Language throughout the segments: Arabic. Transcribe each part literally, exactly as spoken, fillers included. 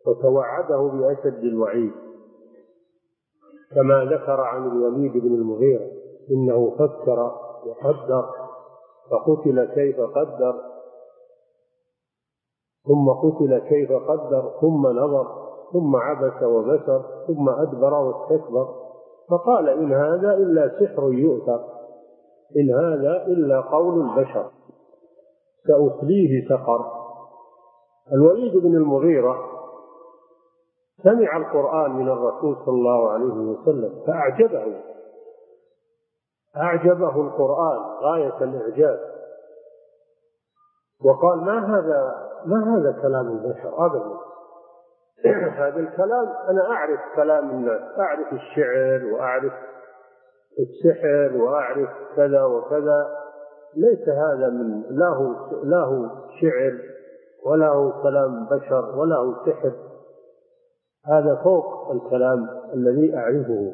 وتوعده بأشد الوعيد، كما ذكر عن الوليد بن المغيرة إنه فكر وقدر فقتل كيف قدر ثم قتل كيف قدر ثم نظر ثم عبس وبسر ثم أدبر واستكبر، فقال إن هذا إلا سحر يؤثر، إن هذا إلا قول البشر، سأصليه سقر. الوليد بن المغيرة سمع القرآن من الرسول صلى الله عليه وسلم فأعجبه، أعجبه القرآن غاية الإعجاب، وقال ما هذا ما هذا كلام البشر أبدا، هذا الكلام أنا أعرف كلام الناس، أعرف الشعر وأعرف السحر وأعرف كذا وكذا، ليس هذا من له له شعر ولا هو كلام بشر ولا هو سحر، هذا فوق الكلام الذي أعرفه.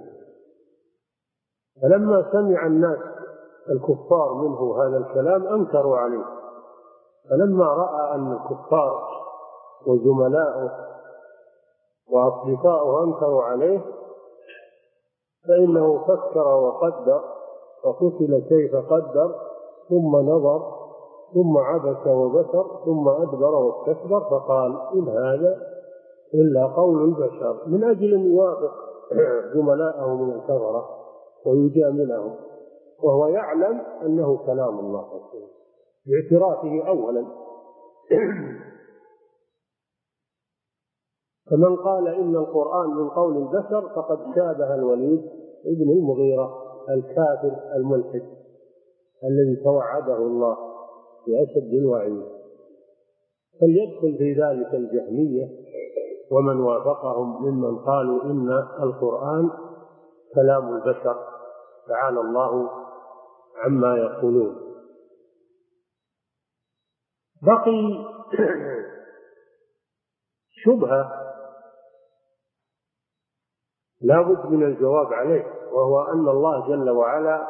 فلما سمع الناس الكفار منه هذا الكلام أنكروا عليه، فلما رأى أن الكفار وزملاؤه وأصدقاؤه أنكروا عليه فإنه فكر وقدر فقتل كيف قدر ثم نظر ثم عبس وبسر ثم أدبر واستكبر، فقال إن هذا إلا قول البشر، من أجل أن يوافق زملاءه من الكفرة ويجاملهم وهو يعلم أنه كلام الله باعترافه أولا. فمن قال إن القرآن من قول البشر فقد شابه الوليد ابن المغيرة الكافر الملحد الذي توعده الله بأشد الوعيد. فليدخل في ذلك الجهمية ومن وافقهم ممن قالوا إن القرآن كلام البشر تعالى الله عما يقولون. بقي شبهة لا بد من الجواب عليه، وهو أن الله جل وعلا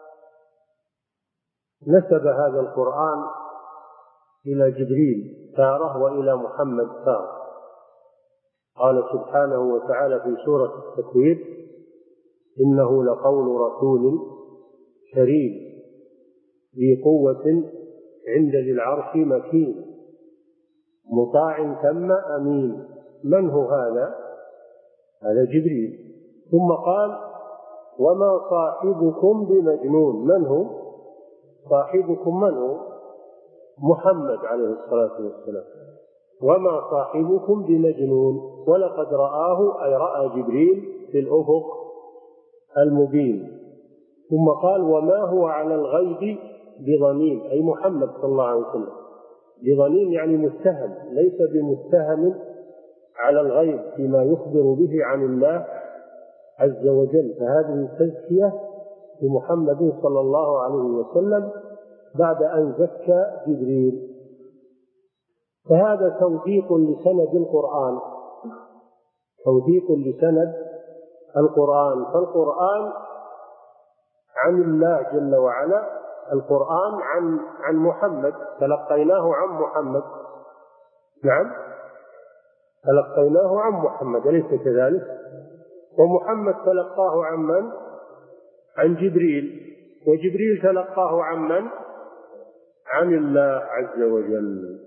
نسب هذا القرآن إلى جبريل تارة وإلى محمد تارة. قال سبحانه وتعالى في سورة التكوير إنه لقول رسول كريم ذي قوة عند ذي العرش مكين مطاع ثم أمين. من هو هذا؟ هذا جبريل. ثم قال وما صاحبكم بمجنون. من هو صاحبكم؟ من هو؟ محمد عليه الصلاة والسلام. وما صاحبكم بمجنون ولقد رآه أي رأى جبريل في الأفق المبين. ثم قال وما هو على الغيب بضنين أي محمد صلى الله عليه وسلم. بضنين يعني متهم، ليس بمتهم على الغيب فيما يخبر به عن الله عز وجل. فهذه التزكية بمحمد صلى الله عليه وسلم بعد أن زكى جبريل. فهذا توثيق لسند القرآن، توثيق لسند القرآن. فالقرآن عن الله جل وعلا، القرآن عن عن محمد، تلقيناه عن محمد. نعم تلقيناه عن محمد أليس كذلك؟ ومحمد تلقاه عن من؟ عن جبريل. وجبريل تلقاه عن من؟ عن الله عز وجل.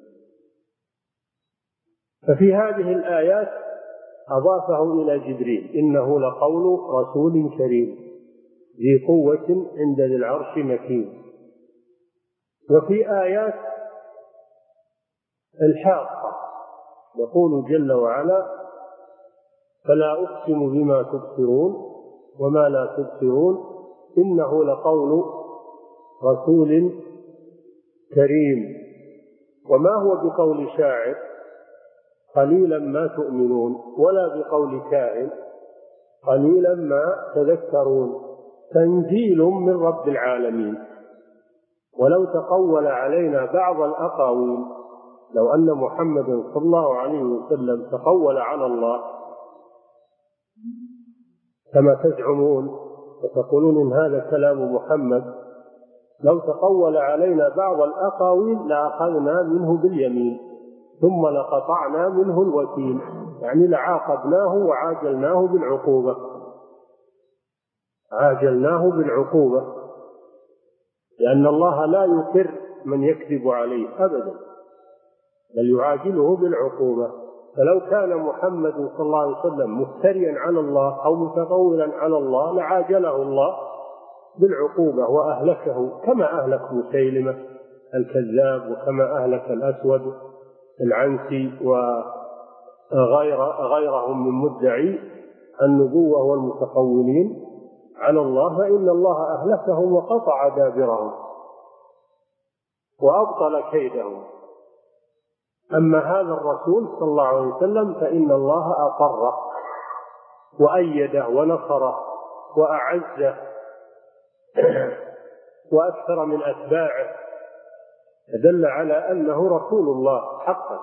ففي هذه الآيات أضافه إلى جبريل إنه لقول رسول كريم ذي قوة عند ذي العرش مكين. وفي آيات الحاقة يقول جل وعلا فلا أقسم بما تبصرون وما لا تبصرون إنه لقول رسول كريم وما هو بقول شاعر قليلا ما تؤمنون ولا بقول كاهن قليلا ما تذكرون تنزيل من رب العالمين. ولو تقول علينا بعض الأقاويل، لو أن محمد صلى الله عليه وسلم تقول على الله كما تزعمون وتقولون إن هذا كلام محمد، لو تقول علينا بعض الأقاويل لأخذنا منه باليمين ثم لقطعنا منه الوتين، يعني لعاقبناه وعاجلناه بالعقوبة، عاجلناه بالعقوبة، لأن الله لا يقر من يكذب عليه أبدا، بل يعاجله بالعقوبة. فلو كان محمد صلى الله عليه وسلم مفتريا على الله أو متطولا على الله لعاجله الله بالعقوبة وأهلكه، كما أهلك مسيلمة الكذاب، وكما أهلك الأسود العنسي وغيرهم من مدعي النبوة والمتقولين على الله، فإن الله أهلكهم وقطع دابرهم وأبطل كيدهم. أما هذا الرسول صلى الله عليه وسلم فإن الله أقره وأيده ونصره وأعزه وأكثر من أتباعه، دل على أنه رسول الله حقا.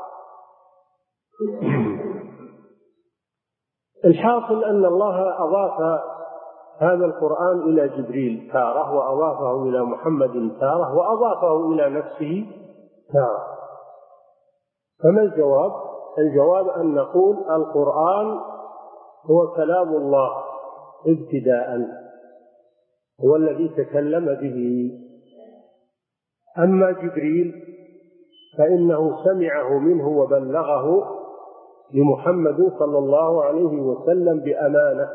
الحاصل أن الله أضاف هذا القرآن إلى جبريل تارة، وأضافه إلى محمد تارة، وأضافه إلى نفسه تارة. فما الجواب؟ الجواب أن نقول القرآن هو كلام الله ابتداء، هو الذي تكلم به. أما جبريل فإنه سمعه منه وبلغه لمحمد صلى الله عليه وسلم بأمانة،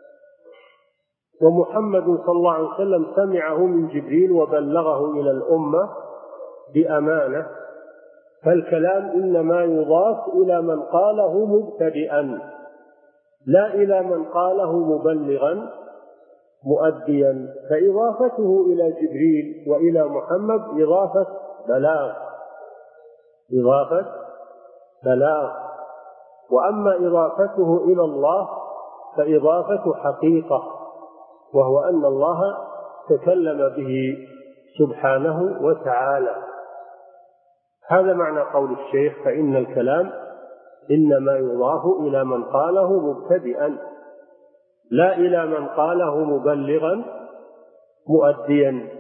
ومحمد صلى الله عليه وسلم سمعه من جبريل وبلغه إلى الأمة بأمانة. فالكلام إنما يضاف إلى من قاله مبتدئا، لا إلى من قاله مبلغا مؤديا. فإضافته إلى جبريل وإلى محمد إضافة بلاغ، إضافة بلاغ. وأما إضافته إلى الله فإضافة حقيقة، وهو أن الله تكلم به سبحانه وتعالى. هذا معنى قول الشيخ: فإن الكلام إنما يضاف إلى من قاله مبتدئا، لا إلى من قاله مبلغا مؤديا.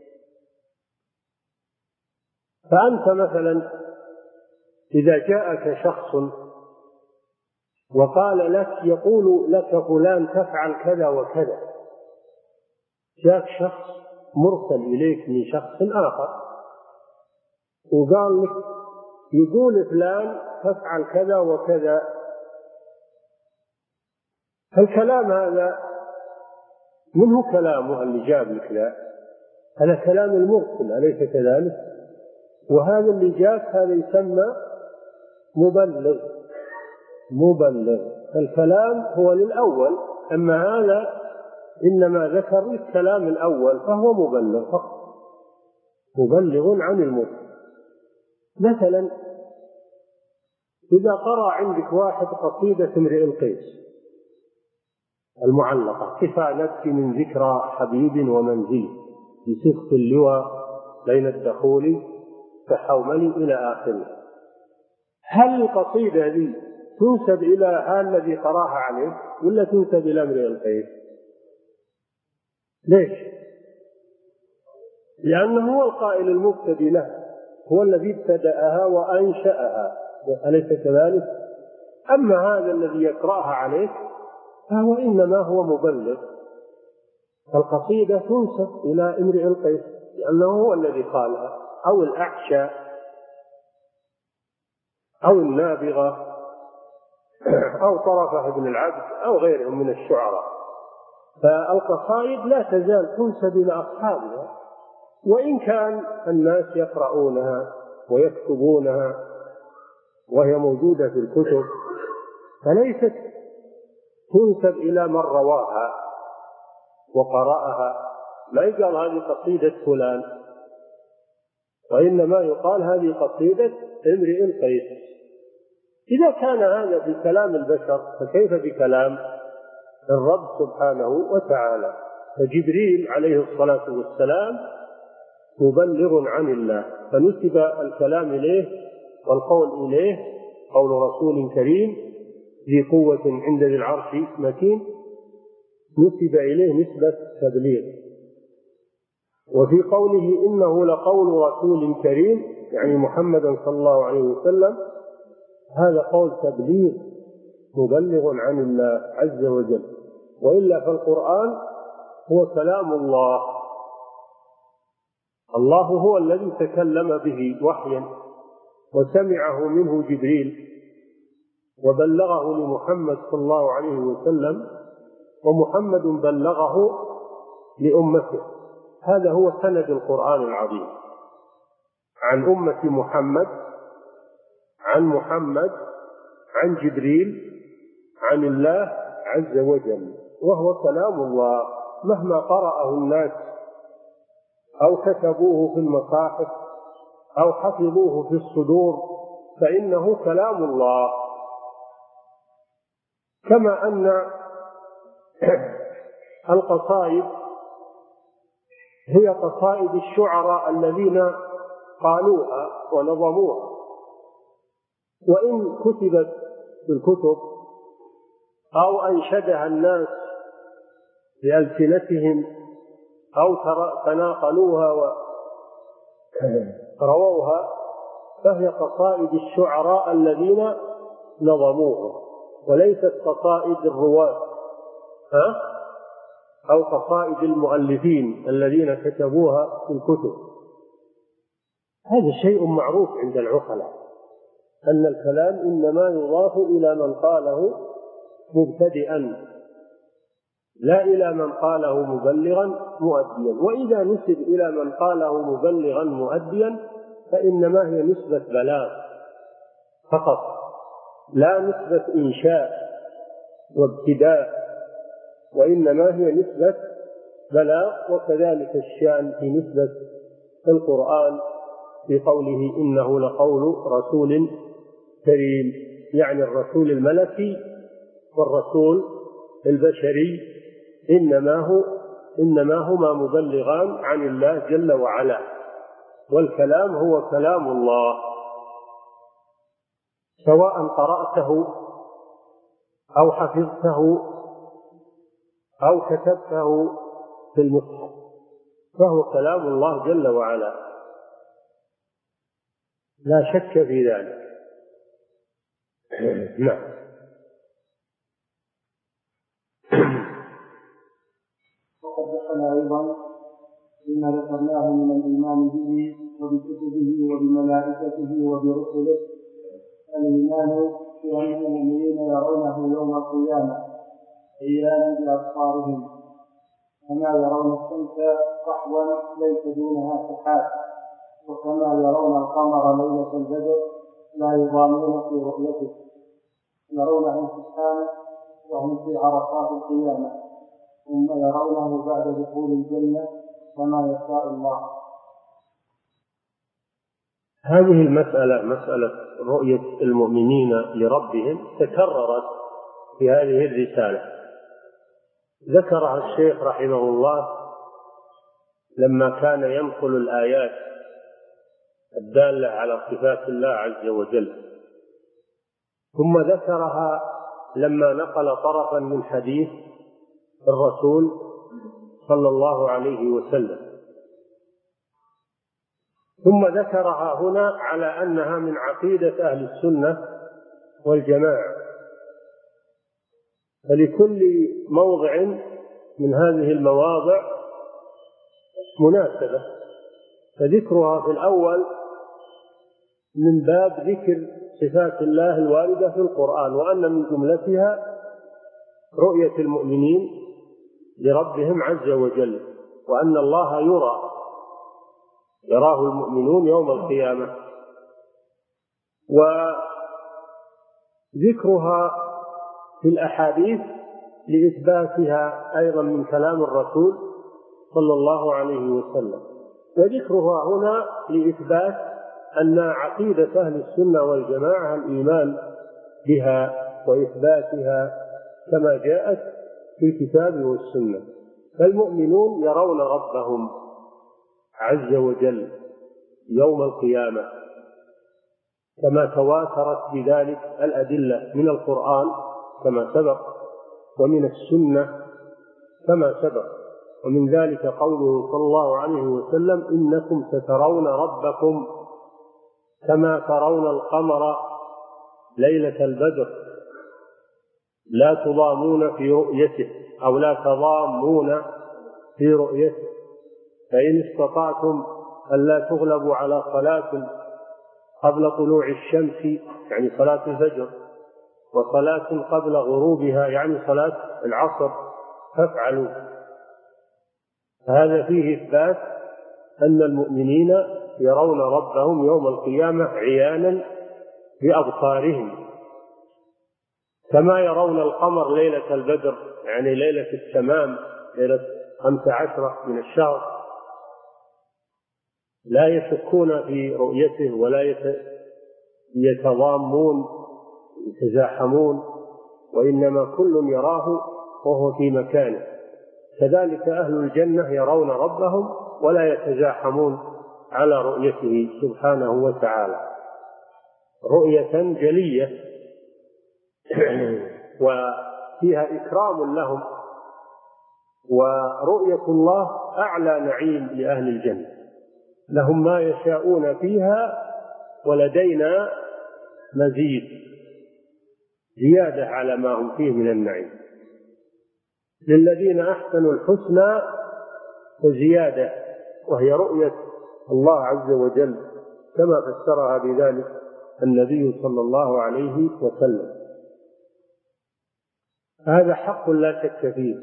فأنت مثلا إذا جاءك شخص وقال لك، يقول لك فلان تفعل كذا وكذا، جاءك شخص مرسل إليك من شخص آخر وقال لك يقول فلان تفعل كذا وكذا، الكلام هذا منه كلامه اللي جاب لك، لا، هذا كلام المرسل، أليس كذلك؟ وهذا اللي جاك هذا يسمى مبلغ، مبلغ. الكلام هو للأول، أما هذا إنما ذكر الكلام الأول فهو مبلغ فقط، مبلغ عن المرسل. مثلا إذا قرأ عندك واحد قصيدة امرئ القيس المعلقة: كفى نبكي من ذكرى حبيب ومنزل بسقط اللوى بين الدخول كحومل إلى آخره، هل القصيدة هذه تنسب إلى هذا الذي قراها عليه ولا تنسب إلى امرئ القيس؟ ليش؟ لأنه هو القائل المبتدئ له، هو الذي ابتدأها وأنشأها، أليس كذلك؟ أما هذا الذي يقرأها عليك فهو إنما هو مبلغ. القصيدة تنسب إلى امرئ القيس لأنه هو الذي قالها، أو الأعشى أو النابغة أو طرفة بن العبد أو غيرهم من الشعراء. فالقصائد لا تزال تنسب إلى أصحابها، وإن كان الناس يقرؤونها ويكتبونها وهي موجودة في الكتب، فليست تنسب إلى من رواها وقرأها. لا يقال هذه قصيدة فلان، وإنما يقال هذه قصيدة امرئ القيس. إذا كان هذا بكلام البشر فكيف بكلام الرب سبحانه وتعالى؟ فجبريل عليه الصلاة والسلام مبلغ عن الله، فنسب الكلام إليه والقول إليه قول رسول كريم ذي قوة عند ذي العرش مكين، نسب إليه نسبة تبليغ. وفي قوله إنه لقول رسول كريم يعني محمد صلى الله عليه وسلم هذا قول تبليغ مبلغ عن الله عز وجل، وإلا فالقرآن هو كلام الله، الله هو الذي تكلم به وحيا وسمعه منه جبريل وبلغه لمحمد صلى الله عليه وسلم، ومحمد بلغه لأمته. هذا هو سند القرآن العظيم، عن أمة محمد، عن محمد، عن جبريل، عن الله عز وجل، وهو كلام الله مهما قرأه الناس أو كتبوه في المصاحف أو حفظوه في الصدور فإنه كلام الله. كما أن القصائد هي قصائد الشعراء الذين قالوها ونظموها، وإن كتبت في الكتب أو أنشدها الناس بألسنتهم أو تناقلوها ورووها، فهي قصائد الشعراء الذين نظموها، وليست قصائد الرواة أو قصائد المؤلفين الذين كتبوها في الكتب. هذا شيء معروف عند العقلاء، أن الكلام إنما يضاف إلى من قاله مبتدئا لا إلى من قاله مبلغا مؤديا، وإذا نسب إلى من قاله مبلغا مؤديا فإنما هي نسبة بلاغ فقط، لا نسبة إنشاء وابتداء، وإنما هي نسبة بلاغ. وكذلك الشأن في نسبة القرآن في قوله إنه لقول رسول كريم، يعني الرسول الملكي والرسول البشري إنما هو إنما هما مبلغان عن الله جل وعلا، والكلام هو كلام الله، سواء قرأته أو حفظته أو كتبته في المصحف، فهو كلام الله جل وعلا لا شك في ذلك. نعم. وقد دخل أيضا بما ذكرناه من الإيمان به وبكتبه وبملائكته وبرسله الإيمان بأن المؤمنين يرونه يوم القيامة عيانا بأبصارهم، كما يرون الشمس صحوا ليس دونها سحاب، وكما يرون القمر ليلة البدر لا يضامون في رؤيته، يرونه سبحانه وهم في عرفات القيامة، ثم يرونه بعد دخول الجنة كما يشاء الله. هذه المسألة، مسألة رؤية المؤمنين لربهم، تكررت في هذه الرسالة، ذكرها الشيخ رحمه الله لما كان ينقل الآيات الدالة على صفات الله عز وجل، ثم ذكرها لما نقل طرفا من حديث الرسول صلى الله عليه وسلم، ثم ذكرها هنا على أنها من عقيدة أهل السنة والجماعة. فلكل موضع من هذه المواضع مناسبة، فذكرها في الأول من باب ذكر صفات الله الواردة في القرآن، وأن من جملتها رؤية المؤمنين لربهم عز وجل، وأن الله يرى يراه المؤمنون يوم القيامة، وذكرها في الأحاديث لإثباتها أيضا من كلام الرسول صلى الله عليه وسلم، وذكرها هنا لإثبات أن عقيدة أهل السنة والجماعة الإيمان بها وإثباتها كما جاءت في الكتاب والسنة. فالمؤمنون يرون ربهم عز وجل يوم القيامة كما تواترت بذلك الأدلة من القرآن كما سبق، ومن السنة كما سبق، ومن ذلك قوله صلى الله عليه وسلم إنكم سترون ربكم كما ترون القمر ليلة البدر لا تضامون في رؤيته أو لا تضامون في رؤيته، فإن استطعتم ألا تغلبوا على صلاة قبل طلوع الشمس يعني صلاة الفجر، وصلاة قبل غروبها يعني صلاة العصر فافعلوا. هذا فيه إثبات أن المؤمنين يرون ربهم يوم القيامة عيانا بأبصارهم، كما يرون القمر ليلة البدر يعني ليلة التمام ليلة خمس عشرة من الشهر، لا يشكون في رؤيته ولا يتضامون يتزاحمون، وإنما كل يراه وهو في مكانه. كذلك أهل الجنة يرون ربهم ولا يتزاحمون على رؤيته سبحانه وتعالى رؤية جلية وفيها إكرام لهم. ورؤية الله أعلى نعيم لأهل الجنة، لهم ما يشاءون فيها ولدينا مزيد زيادة على ما هم فيه من النعيم. للذين أحسنوا الحسنى وزيادة، وهي رؤية الله عز وجل كما فسرها بذلك النبي صلى الله عليه وسلم. هذا حق لا شك فيه،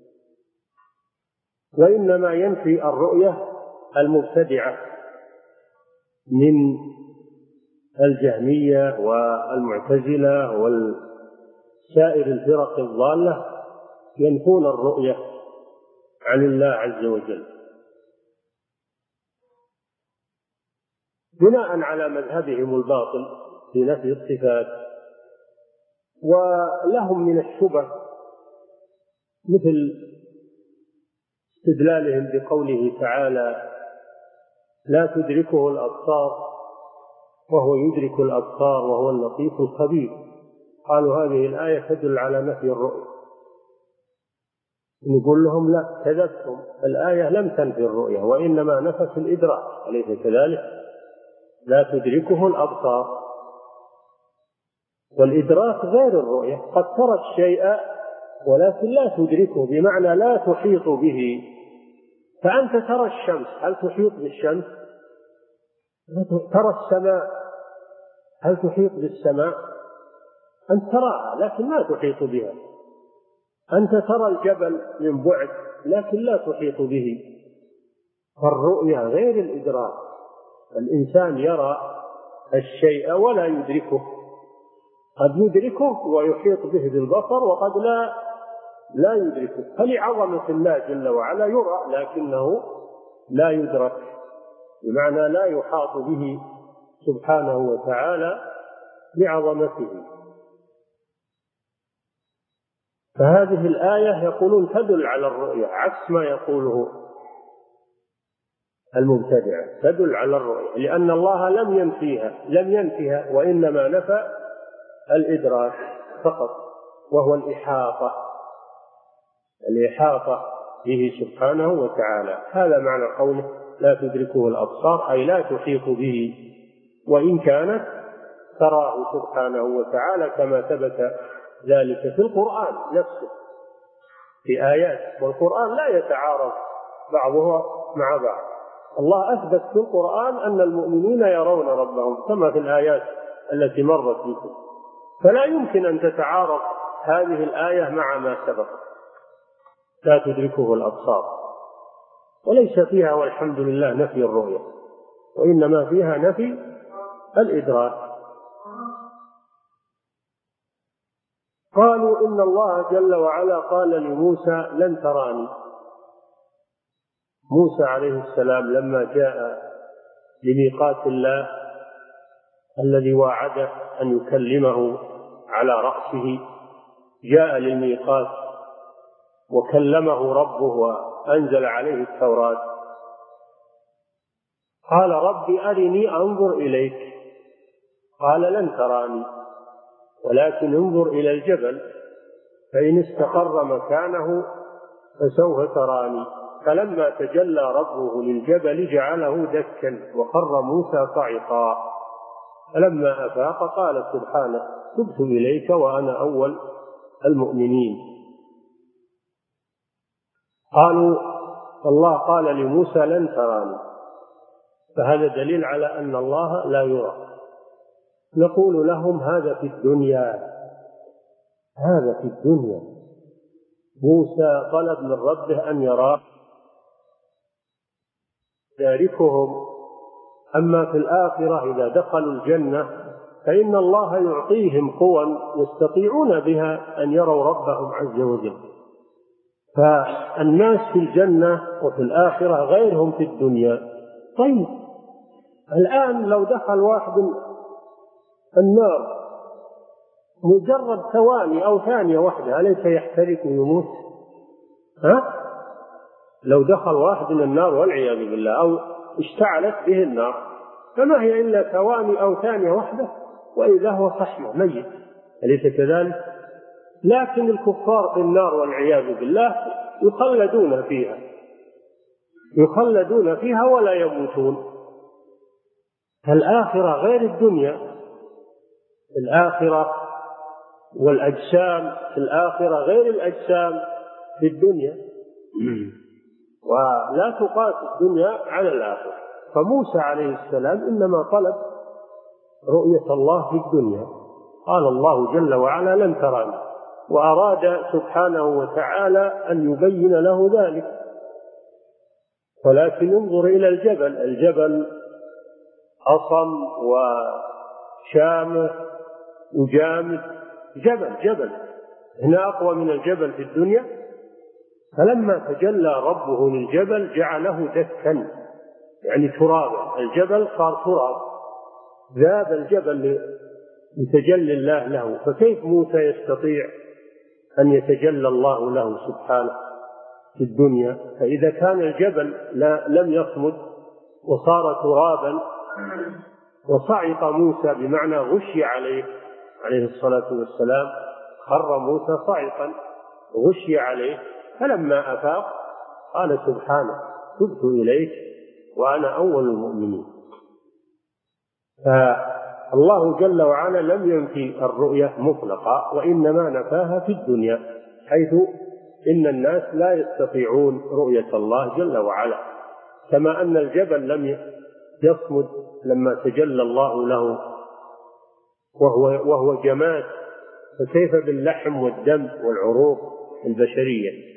وإنما ينفي الرؤية المبتدعة من الجهمية والمعتزلة والسائر الفرق الضالة، ينفون الرؤية عن الله عز وجل بناء على مذهبهم الباطل في نفي الصفات. ولهم من الشبه مثل استدلالهم بقوله تعالى لا تدركه الأبصار وهو يدرك الأبصار وهو اللطيف الخبير، قالوا هذه الآية تدل على نفي الرؤية. نقول لهم لا، كذبتم، الآية لم تنفي الرؤية وإنما نفت الإدراك، أليس كذلك؟ لا تدركه الأبصار، والإدراك غير الرؤية. قد ترى الشيء ولكن لا تدركه، بمعنى لا تحيط به. فأنت ترى الشمس، هل تحيط بالشمس؟ ترى السماء، هل تحيط بالسماء؟ أنت تراها لكن لا تحيط بها. أنت ترى الجبل من بعد لكن لا تحيط به. فالرؤية غير الإدراك. الإنسان يرى الشيء ولا يدركه، قد يدركه ويحيط به بالبصر وقد لا لا يدركه. فلعظمة الله جل وعلا يرى لكنه لا يدرك، بمعنى لا يحاط به سبحانه وتعالى لعظمته. فهذه الآية يقولون تدل على الرؤية عكس ما يقوله المبتدعة، تدل على الرؤية لأن الله لم ينفيها لم ينفيها وإنما نفى الإدراك فقط، وهو الإحاطة الإحاطة به سبحانه وتعالى. هذا معنى قوله لا تدركه الأبصار، أي لا تحيط به، وإن كانت تراه سبحانه وتعالى كما ثبت ذلك في القرآن نفسه في آيات، والقرآن لا يتعارض بعضها مع بعض. الله أثبت في القرآن أن المؤمنين يرون ربهم كما في الآيات التي مرت بكم، فلا يمكن أن تتعارض هذه الآية مع ما سبق. لا تدركه الأبصار، وليس فيها والحمد لله نفي الرؤية، وإنما فيها نفي الإدراك. قالوا إن الله جل وعلا قال لموسى لن تراني. موسى عليه السلام لما جاء لميقات الله الذي وعده أن يكلمه على رأسه، جاء للميقات وكلمه ربه وأنزل عليه التوراة، قال رب أرني أنظر إليك، قال لن تراني ولكن انظر إلى الجبل فإن استقر مكانه فسوف تراني. فلما تجلى ربه للجبل جعله دكا وخر موسى صعقا. فلما أفاق قال سبحانه تبت إليك وأنا أول المؤمنين. قالوا الله قال لموسى لن تراني، فهذا دليل على أن الله لا يرى. نقول لهم هذا في الدنيا، هذا في الدنيا. موسى طلب من ربه أن يراه يعرفهم، أما في الآخرة إذا دخلوا الجنة فإن الله يعطيهم قوى يستطيعون بها أن يروا ربهم عز وجل. فالناس في الجنة وفي الآخرة غيرهم في الدنيا. طيب الآن لو دخل واحد النار مجرد ثواني أو ثانية واحدة أليس يحترق ويموت؟ ها؟ لو دخل واحد من النار والعياذ بالله أو اشتعلت به النار فما هي إلا ثواني أو ثانية واحدة وإذا هو صحيح ميت، أليس كذلك؟ لكن الكفار في النار والعياذ بالله يخلدون فيها، يخلدون فيها ولا يموتون. فالآخرة غير الدنيا، الآخرة والأجسام في الآخرة غير الأجسام في الدنيا، ولا تقاس الدنيا على الآخرة. فموسى عليه السلام إنما طلب رؤية الله في الدنيا، قال الله جل وعلا لن تراني، وأراد سبحانه وتعالى أن يبين له ذلك. ولكن انظر إلى الجبل، الجبل أصم وشامخ وجامد، جبل جبل هنا أقوى من الجبل في الدنيا. فلما تجلى ربه للجبل جعله دكا يعني ترابا، الجبل صار تراب، ذاب الجبل لتجلي الله له. فكيف موسى يستطيع أن يتجلى الله له سبحانه في الدنيا؟ فإذا كان الجبل لا لم يصمد وصار ترابا وصعق موسى بمعنى غشي عليه عليه الصلاة والسلام، خر موسى صعقا غشي عليه، فلما أفاق قال سبحانه تبت إليك وأنا أول المؤمنين. فالله جل وعلا لم ينفي الرؤية مطلقا، وإنما نفاها في الدنيا، حيث إن الناس لا يستطيعون رؤية الله جل وعلا، كما أن الجبل لم يصمد لما تجلى الله له وهو, وهو جماد، فكيف باللحم والدم والعروق البشرية؟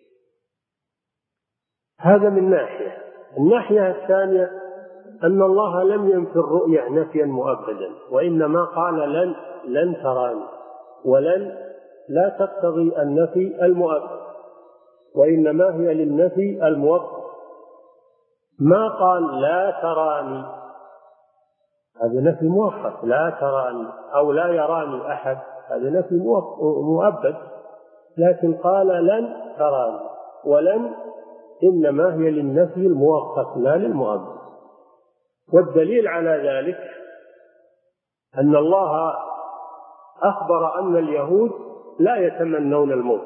هذا من ناحية. الناحية الثانية أن الله لم ينفي الرؤية نفيا مؤبدا، وإنما قال لن لن تراني، ولن لا تقتضي النفي المؤبد، وإنما هي للنفي المؤبد. ما قال لا تراني، هذا نفي مؤقت، لا تراني أو لا يراني أحد، هذا نفي مؤبد. لكن قال لن تراني، ولن إنما هي للنفي المؤقت لا للمؤبد. والدليل على ذلك أن الله أخبر أن اليهود لا يتمنون الموت،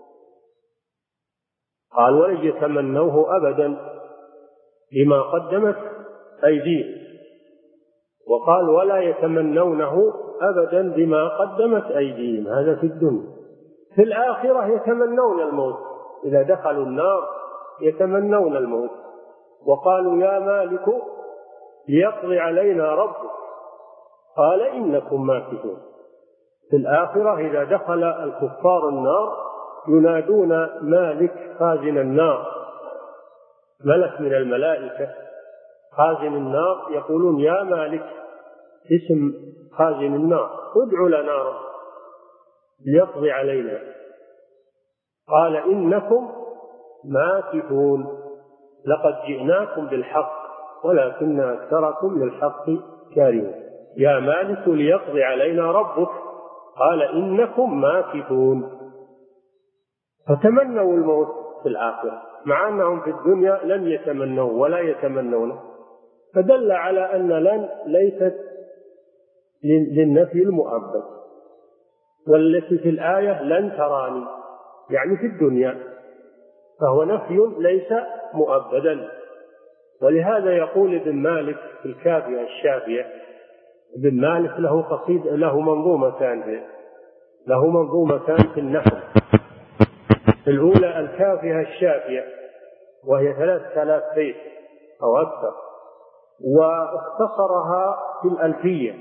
قال ولن يتمنوه أبدا بما قدمت أيديهم، وقال ولا يتمنونه أبدا بما قدمت أيديهم، هذا في الدنيا. في الآخرة يتمنون الموت، إذا دخلوا النار يتمنون الموت، وقالوا يا مالك ليقضي علينا ربك قال إنكم ماكثون. في الآخرة إذا دخل الكفار النار ينادون مالك خازن النار، ملك من الملائكة خازن النار، يقولون يا مالك اسم خازن النار ادع لنا ربك ليقضي علينا، قال إنكم ماكثون لقد جئناكم بالحق ولكن أكثركم للحق كارهون. يا مالك ليقضي علينا ربك قال إنكم ماكثون. فتمنوا الموت في الآخرة مع أنهم في الدنيا لم يتمنوا ولا يتمنونه، فدل على أن لن ليست للنفي المؤبد. والتي في الآية لن تراني يعني في الدنيا، فهو نفي ليس مؤبدا. ولهذا يقول ابن مالك في الكافية الشافية ابن مالك له قصيد له منظومتان له منظومتان في النحو. الأولى الكافية الشافية وهي ثلاثة آلاف بيت أو أكثر، واختصرها في الألفية،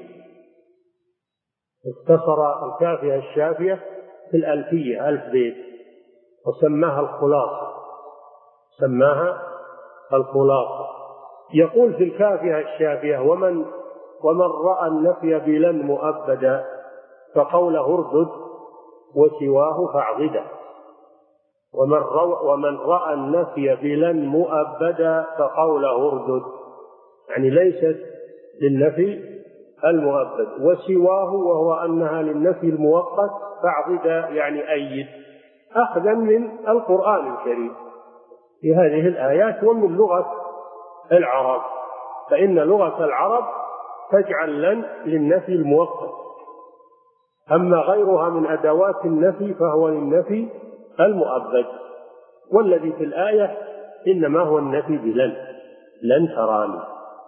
اختصر الكافية الشافية في الألفية ألف بيت وسماها الخلاصة، سماها الخلاصة. يقول في الكافية الشافية: ومن ومن رأى النفي بلن مؤبدا فقوله اردد وسواه فاعضده. ومن, رو ومن رأى النفي بلن مؤبدا فقوله اردد، يعني ليست للنفي المؤبد، وسواه وهو أنها للنفي المؤقت فاعضدا يعني أيد، أخذا من القرآن الكريم في هذه الآيات ومن لغة العرب، فإن لغة العرب تجعل لن للنفي المؤقت، أما غيرها من أدوات النفي فهو للنفي المؤبد، والذي في الآية إنما هو النفي بلن، لن تراني.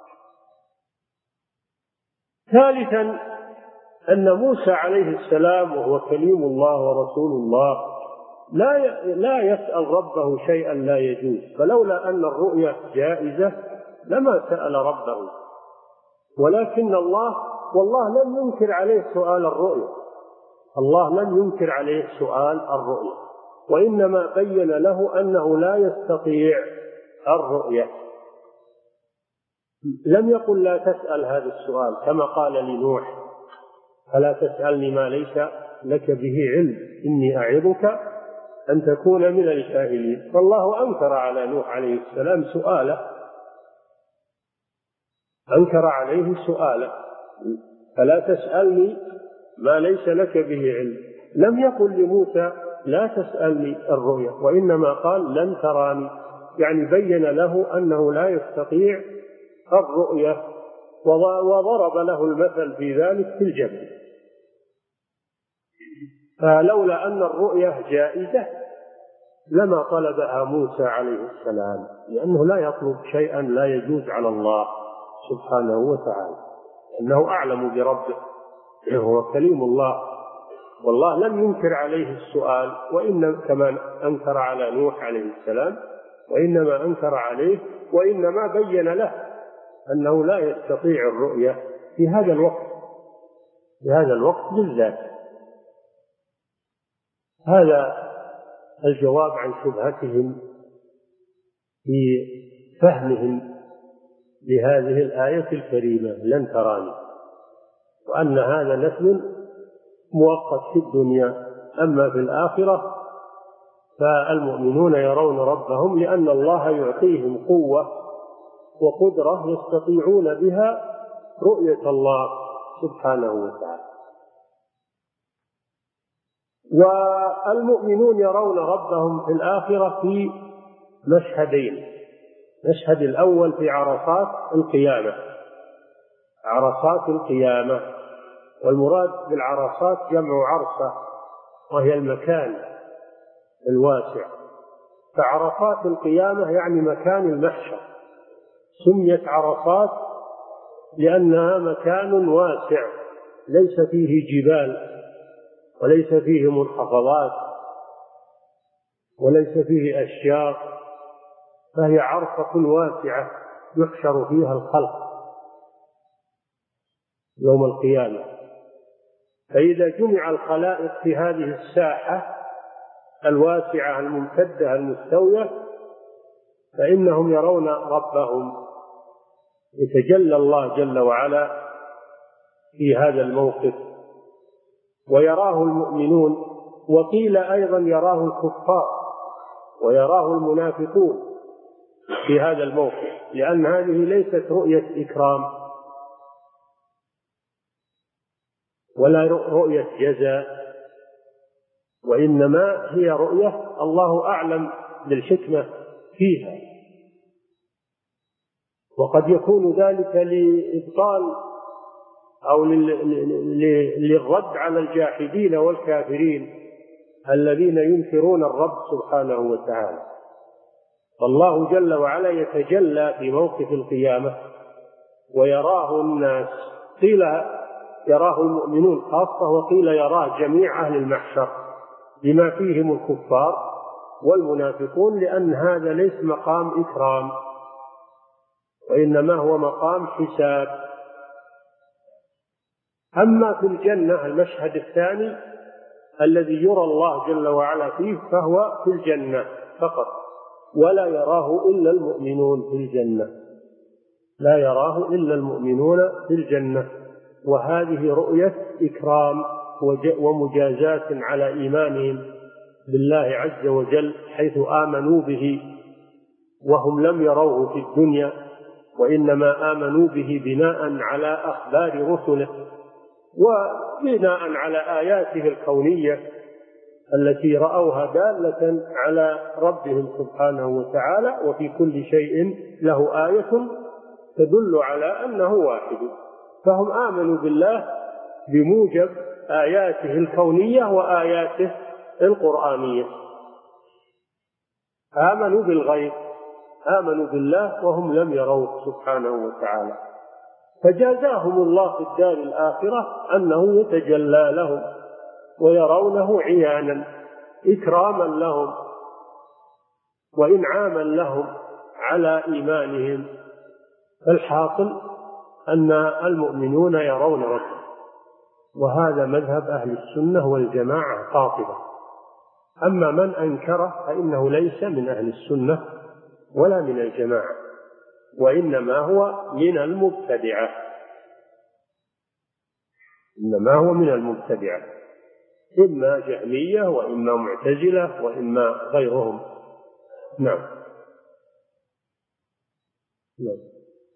ثالثا أن موسى عليه السلام وهو كليم الله ورسول الله لا لا يسأل ربه شيئا لا يجوز، فلولا أن الرؤية جائزة لما سأل ربه، ولكن الله والله لم ينكر عليه سؤال الرؤية، الله لم ينكر عليه سؤال الرؤية، وإنما بين له أنه لا يستطيع الرؤية. لم يقل لا تسأل هذا السؤال كما قال لنوح: فلا تسألني ما ليس لك به علم إني أعظك أن تكون من الجاهلين. فالله أنكر على نوح عليه السلام سؤاله، أنكر عليه سؤاله: فلا تسألني ما ليس لك به علم. لم يقل لموسى لا تسألني الرؤيا، وإنما قال لن تراني، يعني بين له أنه لا يستطيع الرؤية، وضرب له المثل في ذلك في الجبل. فلولا أن الرؤية جائزة لما طلبها موسى عليه السلام، لأنه لا يطلب شيئا لا يجوز على الله سبحانه وتعالى، أنه أعلم بربه، هو كليم الله، والله لم ينكر عليه السؤال، وإنما كما أنكر على نوح عليه السلام، وإنما أنكر عليه وإنما بين له أنه لا يستطيع الرؤية في هذا الوقت، في هذا الوقت بالذات. هذا الجواب عن شبهتهم في فهمهم لهذه الآية الكريمة لن تراني، وأن هذا نفي مؤقت في الدنيا، أما في الآخرة فالمؤمنون يرون ربهم، لأن الله يعطيهم قوة وقدرة يستطيعون بها رؤية الله سبحانه وتعالى. والمؤمنون يرون ربهم في الآخرة في مشهدين: المشهد الأول في عرصات القيامة، عرصات القيامة، والمراد بالعرصات جمع عرصة وهي المكان الواسع، فعرصات القيامة يعني مكان المحشر، سميت عرصات لأنها مكان واسع ليس فيه جبال وليس فيه منخفضات وليس فيه أشجار، فهي عرصة واسعة يحشر فيها الخلق يوم القيامة. فإذا جمع الخلائق في هذه الساحة الواسعة الممتدة المستوية فإنهم يرون ربهم، يتجلى الله جل وعلا في هذا الموقف ويراه المؤمنون، وقيل أيضا يراه الكفار ويراه المنافقون في هذا الموقف، لأن هذه ليست رؤية إكرام ولا رؤية جزاء، وإنما هي رؤية الله أعلم بالحكمة فيها، وقد يكون ذلك لإبطال أو للرد على الجاحدين والكافرين الذين ينكرون الرب سبحانه وتعالى. فالله جل وعلا يتجلى في موقف القيامة ويراه الناس قيل يراه المؤمنون خاصة، وقيل يراه جميع أهل المحشر بما فيهم الكفار والمنافقون، لأن هذا ليس مقام إكرام وإنما هو مقام حساب. أما في الجنة المشهد الثاني الذي يرى الله جل وعلا فيه فهو في الجنة فقط، ولا يراه إلا المؤمنون في الجنة، لا يراه إلا المؤمنون في الجنة. وهذه رؤية إكرام ومجازات على إيمانهم بالله عز وجل، حيث آمنوا به وهم لم يروه في الدنيا، وإنما آمنوا به بناء على أخبار رسله وبناء على آياته الكونية التي رأوها دالة على ربهم سبحانه وتعالى، وفي كل شيء له آية تدل على أنه واحد. فهم آمنوا بالله بموجب آياته الكونية وآياته القرآنية، آمنوا بالغيب، آمنوا بالله وهم لم يروه سبحانه وتعالى، فجازاهم الله في الدار الآخرة أنه يتجلى لهم ويرونه عيانا إكراما لهم وإنعاما لهم على إيمانهم. فالحاصل أن المؤمنون يرون ربهم، وهذا مذهب أهل السنة والجماعة قاطبة. أما من أنكره فإنه ليس من أهل السنة ولا من الجماعة، وإنما هو من المبتدعة، إنما هو من المبتدعة، إما جهمية وإما معتزلة وإما غيرهم. نعم. نعم.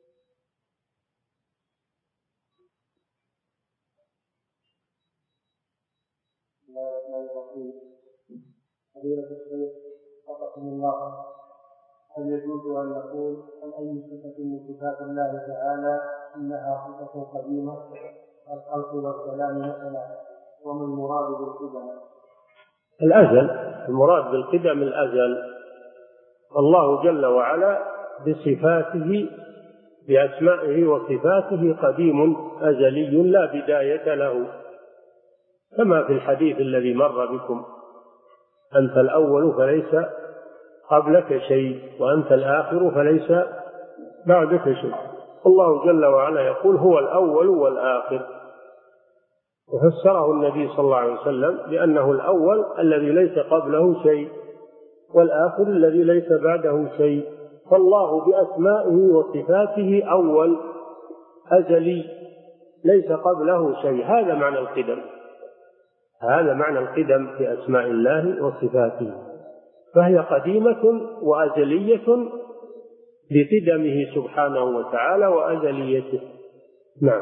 فضيلة الشيخ وفقكم الله، هل يجوز أن نقول عن أي صفة من صفات الله تعالى إنها صفة قديمة كالخلق والكلام مثلا، وما المراد بالقدم؟ الأزل، المراد بالقدم الأزل. الله جل وعلا بصفاته بأسمائه وصفاته قديم أزلي لا بداية له، كما في الحديث الذي مر بكم: أنت الأول فليس قبلك شيء، وأنت الآخر فليس بعدك شيء. الله جل وعلا يقول هو الأول والآخر، وفسره النبي صلى الله عليه وسلم بأنه الأول الذي ليس قبله شيء، والآخر الذي ليس بعده شيء. فالله بأسمائه وصفاته أول أزلي ليس قبله شيء، هذا معنى القدم، هذا معنى القدم في أسماء الله وصفاته، فهي قديمة وأزلية بقدمه سبحانه وتعالى وأزليته. نعم.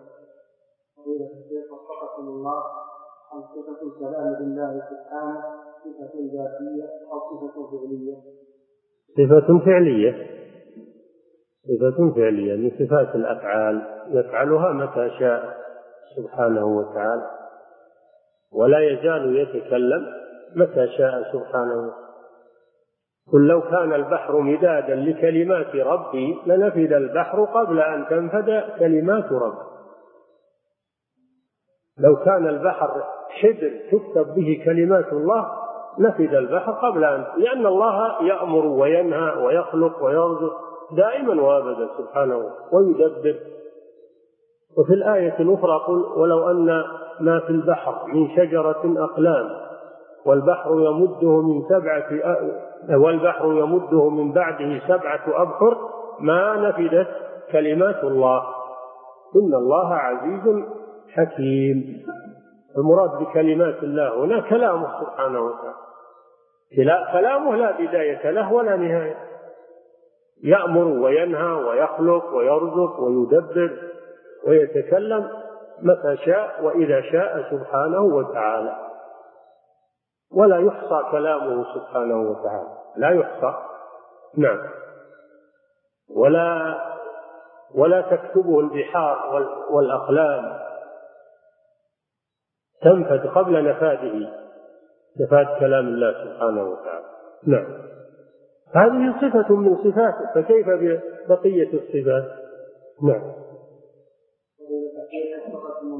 وفقكم الله، عن صفة الكلام بالله سبحانه صفة ذاتية أو صفة فعلية؟ صفة فعلية، صفة فعلية من صفات الأفعال يفعلها متى شاء سبحانه وتعالى، ولا يزال يتكلم متى شاء سبحانه وتعالى. قل لو كان البحر مدادا لكلمات ربي لنفد البحر قبل أن تنفد كلمات ربي. لو كان البحر حبر تكتب به كلمات الله نفد البحر قبل أن، لأن الله يأمر وينهى ويخلق ويرزق دائما وابدا سبحانه ويدبر. وفي الآية الأخرى قل ولو أن ما في البحر من شجرة أقلام والبحر يمده من سبعة والبحر يمده من بعده سبعة أبحر ما نفدت كلمات الله إن الله عزيز حكيم. المراد بكلمات الله هنا كلامه سبحانه وتعالى، كلامه لا بداية له ولا نهاية، يأمر وينهى ويخلق ويرزق ويدبر ويتكلم متى شاء وإذا شاء سبحانه وتعالى، ولا يحصى كلامه سبحانه وتعالى، لا يحصى. نعم. ولا ولا تكتبه البحار والأقلام تنفد قبل نفاده، نفاد كلام الله سبحانه وتعالى. نعم. هذه صفة من صفاته، فكيف ببقية الصفات؟ نعم.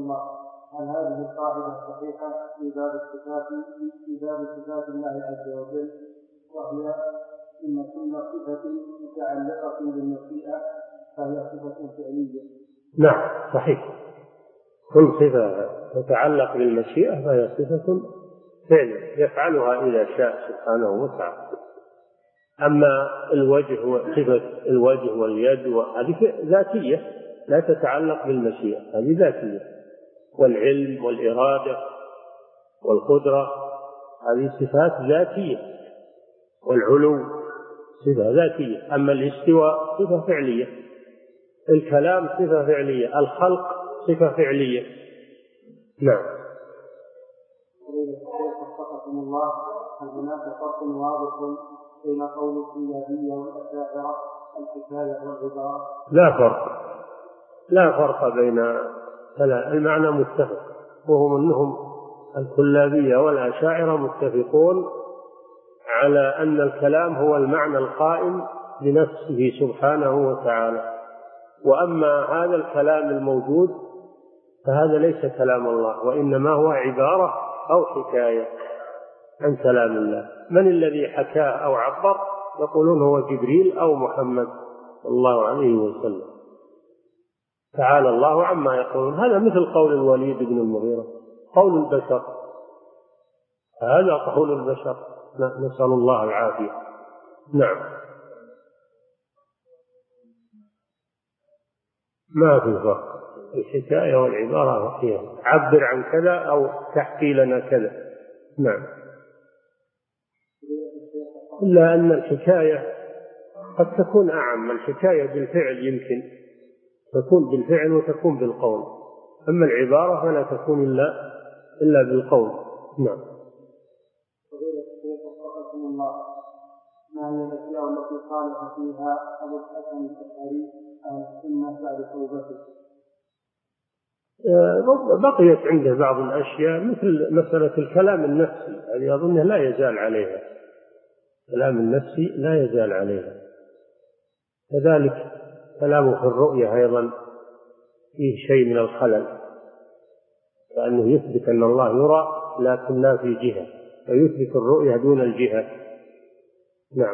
الله، هل هذه القاعدة صحيحة في باب الصفات في باب صفات الله عز وجل، وهي إن كل صفة متعلقة بالمشيئة فهي صفة فعلية؟ نعم صحيح، كل صفة تتعلق بالمشيئة فهي صفة فعلية يفعلها إذا شاء سبحانه وتعالى. أما الوجه وصفة الوجه واليد هذه ذاتية لا تتعلق بالمشيئة، هذه ذاتية. والعلم والإرادة والقدرة هذه صفات ذاتية. والعلو صفة ذاتية. أما الاستواء صفة فعلية. الكلام صفة فعلية. الخلق صفة فعلية. نعم. وفقكم الله، هل هناك فرق واضح بين قول الكلابية والأشاعرة الحكاية والعبارة؟ لا فرق، لا فرق بين المعنى متفق، وهم أنهم الكلابية والأشاعرة متفقون على أن الكلام هو المعنى القائم لنفسه سبحانه وتعالى. وأما هذا الكلام الموجود فهذا ليس كلام الله، وإنما هو عبارة أو حكاية عن كلام الله. من الذي حكاه أو عبر؟ يقولون هو جبريل أو محمد صلى الله عليه وسلم. تعالى الله عما يقولون. هذا مثل قول الوليد بن المغيرة، قول البشر، هذا قول البشر، نسأل الله العافية. نعم. ما في فرق، الحكاية والعبارة فيها عبر عن كذا أو تحكي لنا كذا. نعم. إلا أن الحكاية قد تكون أعم. الحكاية بالفعل يمكن تكون بالفعل وتكون بالقول، أما العبارة فلا تكون إلا إلا بالقول. نعم. ما هي الأشياء التي صالح فيها أبو الحسن الأشعري أهل السنة بعد توبته؟ بقيت عنده بعض الأشياء مثل مسألة الكلام النفسي، هذه أظنه لا يزال عليها. الكلام النفسي لا يزال عليها. كذلك كلامه في الرؤية أيضا فيه شيء من الخلل، لأنه يثبت أن الله يرى لكن لا في جهة، فيثبت الرؤية دون الجهة. نعم.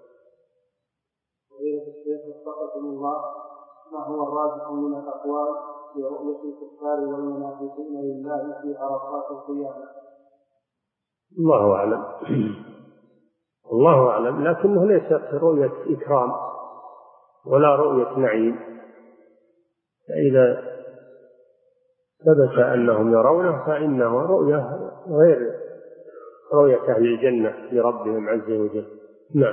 الله، ما هو الراجح من الأقوال في رؤية الكفار والمنافقين لله في عرصات القيامة؟ الله أعلم. الله أعلم، لكنه ليس رؤية إكرام ولا رؤية نعيم. فإذا ثبت أنهم يرونه فإنه رؤية غير رؤية أهل الجنة لربهم عز وجل. نعم.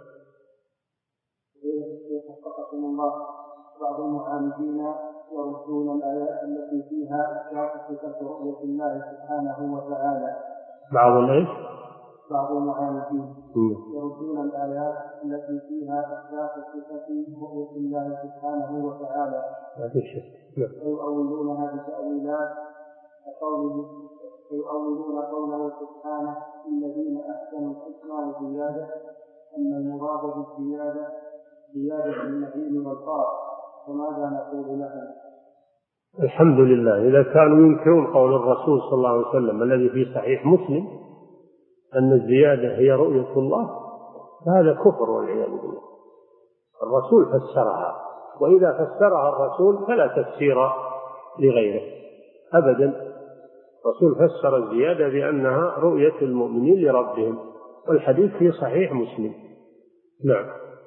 الله، بعض المعاندين يردون الآيات التي فيها إثبات صفة رؤية الله سبحانه وتعالى. بعض الإيش؟ بعض المعاندين يردون الآيات التي فيها إثبات صفة رؤية الله سبحانه وتعالى. ما في شك. ويؤولونها بتأويلات كقوله ويؤولون قوله سبحانه الذين أحسنوا الحسنى وزيادة، أن المراد بالزيادة زيادة النعيم والفرح، فماذا نقول لهم؟ الحمد لله. إذا كانوا ينكرون قول الرسول صلى الله عليه وسلم الذي في صحيح مسلم أن الزيادة هي رؤية الله، فهذا كفر والعياذ بالله. الرسول فسرها، وإذا فسرها الرسول فلا تفسير لغيره أبدا. الرسول فسر الزيادة بأنها رؤية المؤمنين لربهم، والحديث في صحيح مسلم. نعم.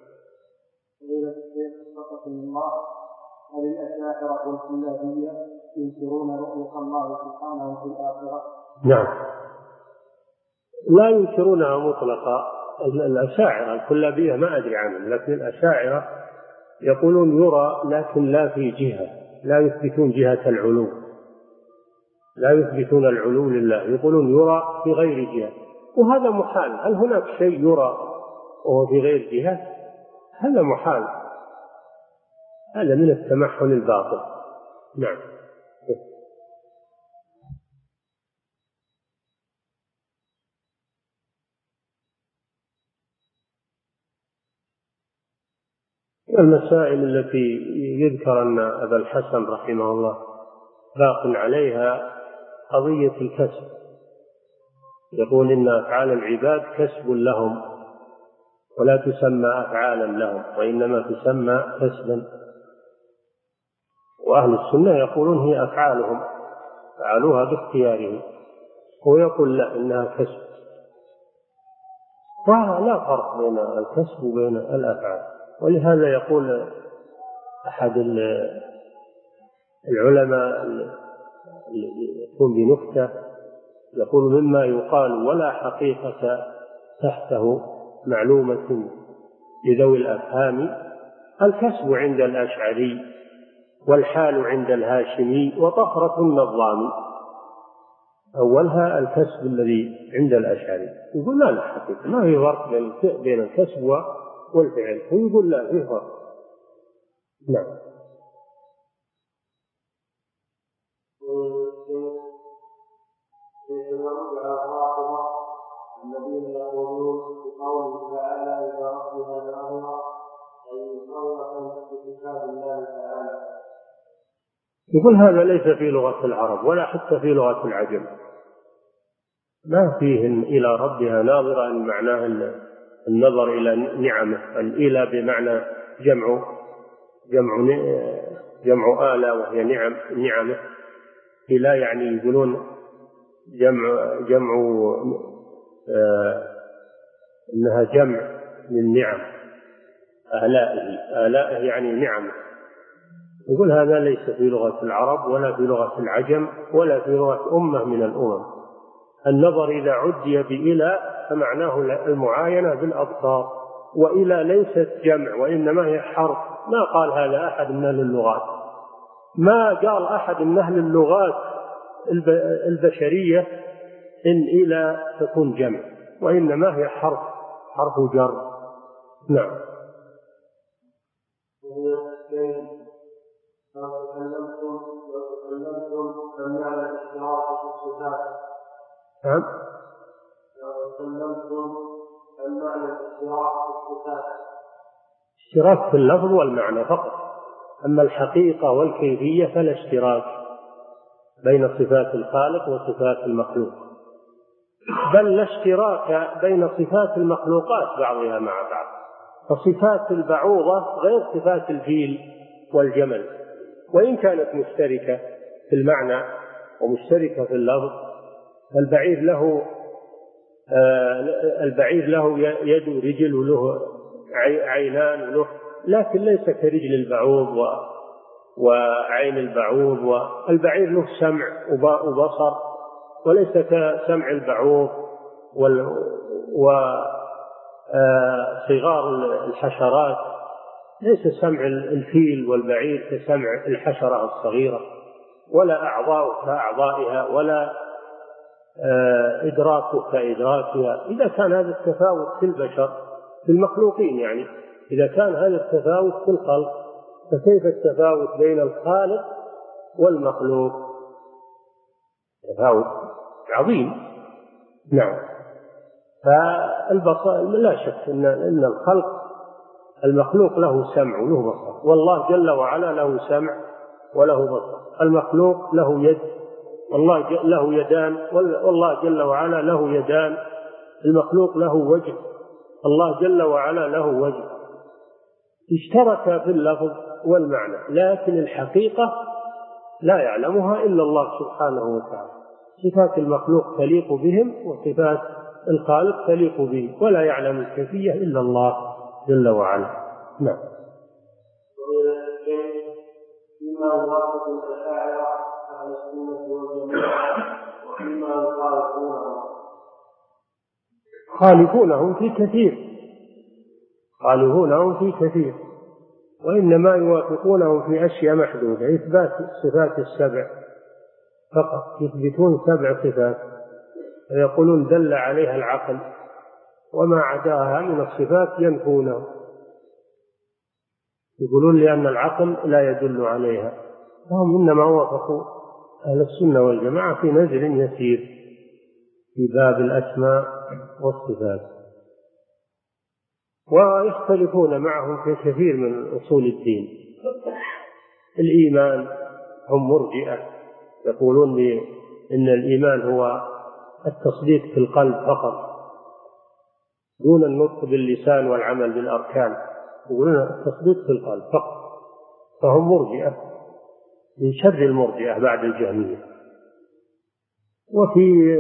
الله، هل الأشاعرة والكلابية ينكرون رؤية الله سبحانه في الآخرة؟ نعم، لا ينكرونها مطلقا. الأشاعرة الكلابية ما أدري عنهم، لكن الأشاعرة يقولون يرى لكن لا في جهة، لا يثبتون جهة العلو، لا يثبتون العلو لله، يقولون يرى في غير جهة، وهذا محال. هل هناك شيء يرى وهو في غير جهة؟ هذا محال، هذا من التمحل الباطل. نعم. المسائل التي يذكر أن أبا الحسن رحمه الله باق عليها قضية الكسب، يقول إن أفعال العباد كسب لهم ولا تسمى أفعالا لهم، وإنما تسمى كسبا. وأهل السنة يقولون هي أفعالهم، فعلوها باختيارهم، ويقول لا إنها كسب. ولا فرق بين الكسب وبين الأفعال. ولهذا يقول أحد العلماء اللي يكون بنكتة، يقول مما يقال ولا حقيقة تحته معلومة لذوي الأفهام: الكسب عند الأشعري والحال عند الهاشمي وطفرة النظام. أولها الكسب الذي عند الأشعري، يقول لا لا حقيقة، ما في فرق بين الكسب والفعل، ويقول لا في فرق. نعم. الذين يقولون بقوله تعالى إذا ربها ناظرة أي مصرفا بكتاب الله تعالى. يقول هذا ليس في لغة العرب ولا حتى في لغة العجم، ما فيه إلى ربها ناظرة أن معناه النظر إلى نعمه. الإلى بمعنى جمع جمع جمع آلة وهي نعم نعمه. إلى يعني يقولون جمع جمع آه إنها جمع للنعم، آلائه آلائه يعني نعمه. يقول هذا ليس في لغة العرب ولا في لغة العجم ولا في لغة أمة من الأمم. النظر إذا عدي بإلى فمعناه المعاينة بالأبصار، وإلى ليست جمع وإنما هي حرف. ما قال هذا أحد من أهل اللغات، ما قال أحد من أهل اللغات البشرية إن إلى تكون جمع، وإنما هي حرف حرف جر. نعم. نعم. اشتراك في اللفظ والمعنى فقط، أما الحقيقة والكيفية فلا اشتراك بين صفات الخالق وصفات المخلوق، بل لا اشتراك بين صفات المخلوقات بعضها مع بعض. فصفات البعوضة غير صفات الفيل والجمل، وإن كانت مشتركة في المعنى ومشتركة في اللفظ. البعير له آه البعير له يد ورجل وله عينان وله، لكن ليس كرجل البعوض و وعين البعوض. والبعير له سمع وبصر وليس كسمع البعوض وصغار الحشرات. ليس سمع الفيل والبعير كسمع الحشرة الصغيرة، ولا أعضاء كأعضائها، ولا إدراك كإدراكها. إذا كان هذا التفاوت في البشر في المخلوقين، يعني إذا كان هذا التفاوت في الخلق، فكيف التفاوت بين الخالق والمخلوق؟ تفاوت عظيم. نعم. فالبصر لا شك إن إن الخلق المخلوق له سمع وله بصر، والله جل وعلا له سمع وله بصر. المخلوق له يد، والله له يدان، والله جل وعلا له يدان. المخلوق له وجه، الله جل وعلا له وجه. اشترك في اللفظ والمعنى، لكن الحقيقة لا يعلمها إلا الله سبحانه وتعالى. صفات المخلوق تليق بهم، وصفات الخالق تليق به، ولا يعلم الكيفية إلا الله جل وعلا. نعم. فيما يوافق الأشاعرة أهل السنة والجماعة وفيما يخالفونهم خالفونهم في كثير خالفونهم في كثير وإنما يوافقونهم في أشياء محدودة. إثبات الصفات السبع فقط، يثبتون سبع صفات ويقولون دل عليها العقل، وما عداها من الصفات ينفونه، يقولون لأن العقل لا يدل عليها. وهم إنما وافقوا أهل السنة والجماعة في نزل يسير في باب الأسماء والصفات، ويختلفون معهم في كثير من أصول الدين. الإيمان هم مرجئة يقولون إن الإيمان هو التصديق في القلب فقط دون النطق باللسان والعمل بالأركان، يقولون التصديق في القلب فقط، فهم مرجئة من شر المرجئة بعد الجهمية. وفي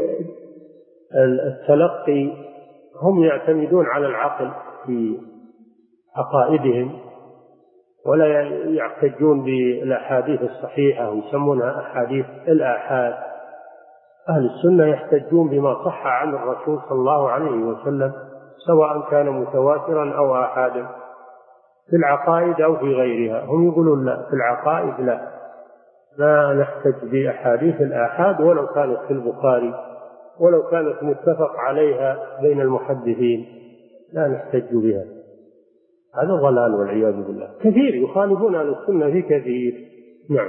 التلقي هم يعتمدون على العقل في عقائدهم ولا يحتجون بالأحاديث الصحيحة ويسمونها أحاديث الآحاد. أهل السنة يحتجون بما صح عن الرسول صلى الله عليه وسلم سواء كان متواترا أو آحادا في العقائد أو في غيرها. هم يقولون لا، في العقائد لا، لا نحتج بأحاديث الآحاد ولو كانت في البخاري ولو كانت متفق عليها بين المحدثين لا نحتج بها. هذا ضلال والعياذ بالله. كثير يخالفون أهل السنة في كثير. نعم.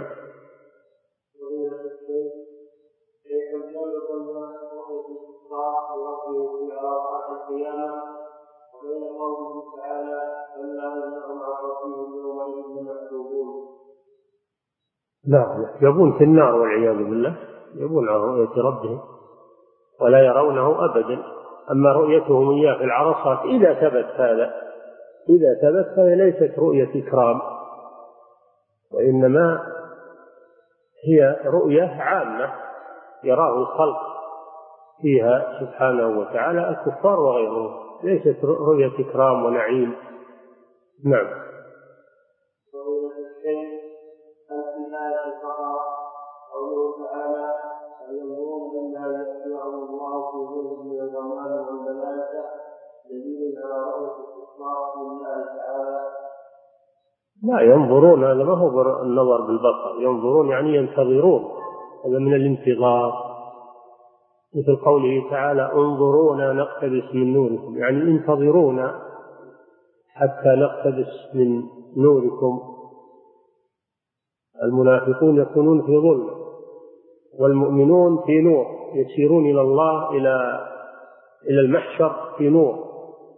لا، يحجبون في النار والعياذ بالله، يبون على رؤية ربهم ولا يرونه أبدا. أما رؤيتهم إياه في العرصات إذا ثبت هذا إذا ثبت فهي ليست رؤية إكرام، وإنما هي رؤية عامة يراه الخلق فيها سبحانه وتعالى الكفار وغيرهم، ليست رؤية إكرام ونعيم. نعم. لا ينظرون، هذا ما هو النظر بالبصر، ينظرون يعني ينتظرون، هذا من الانتظار، مثل قوله تعالى انظرونا نقتبس من نوركم، يعني انتظرونا حتى نقتبس من نوركم. المنافقون يكونون في ظلم والمؤمنون في نور، يسيرون إلى الله إلى إلى المحشر في نور،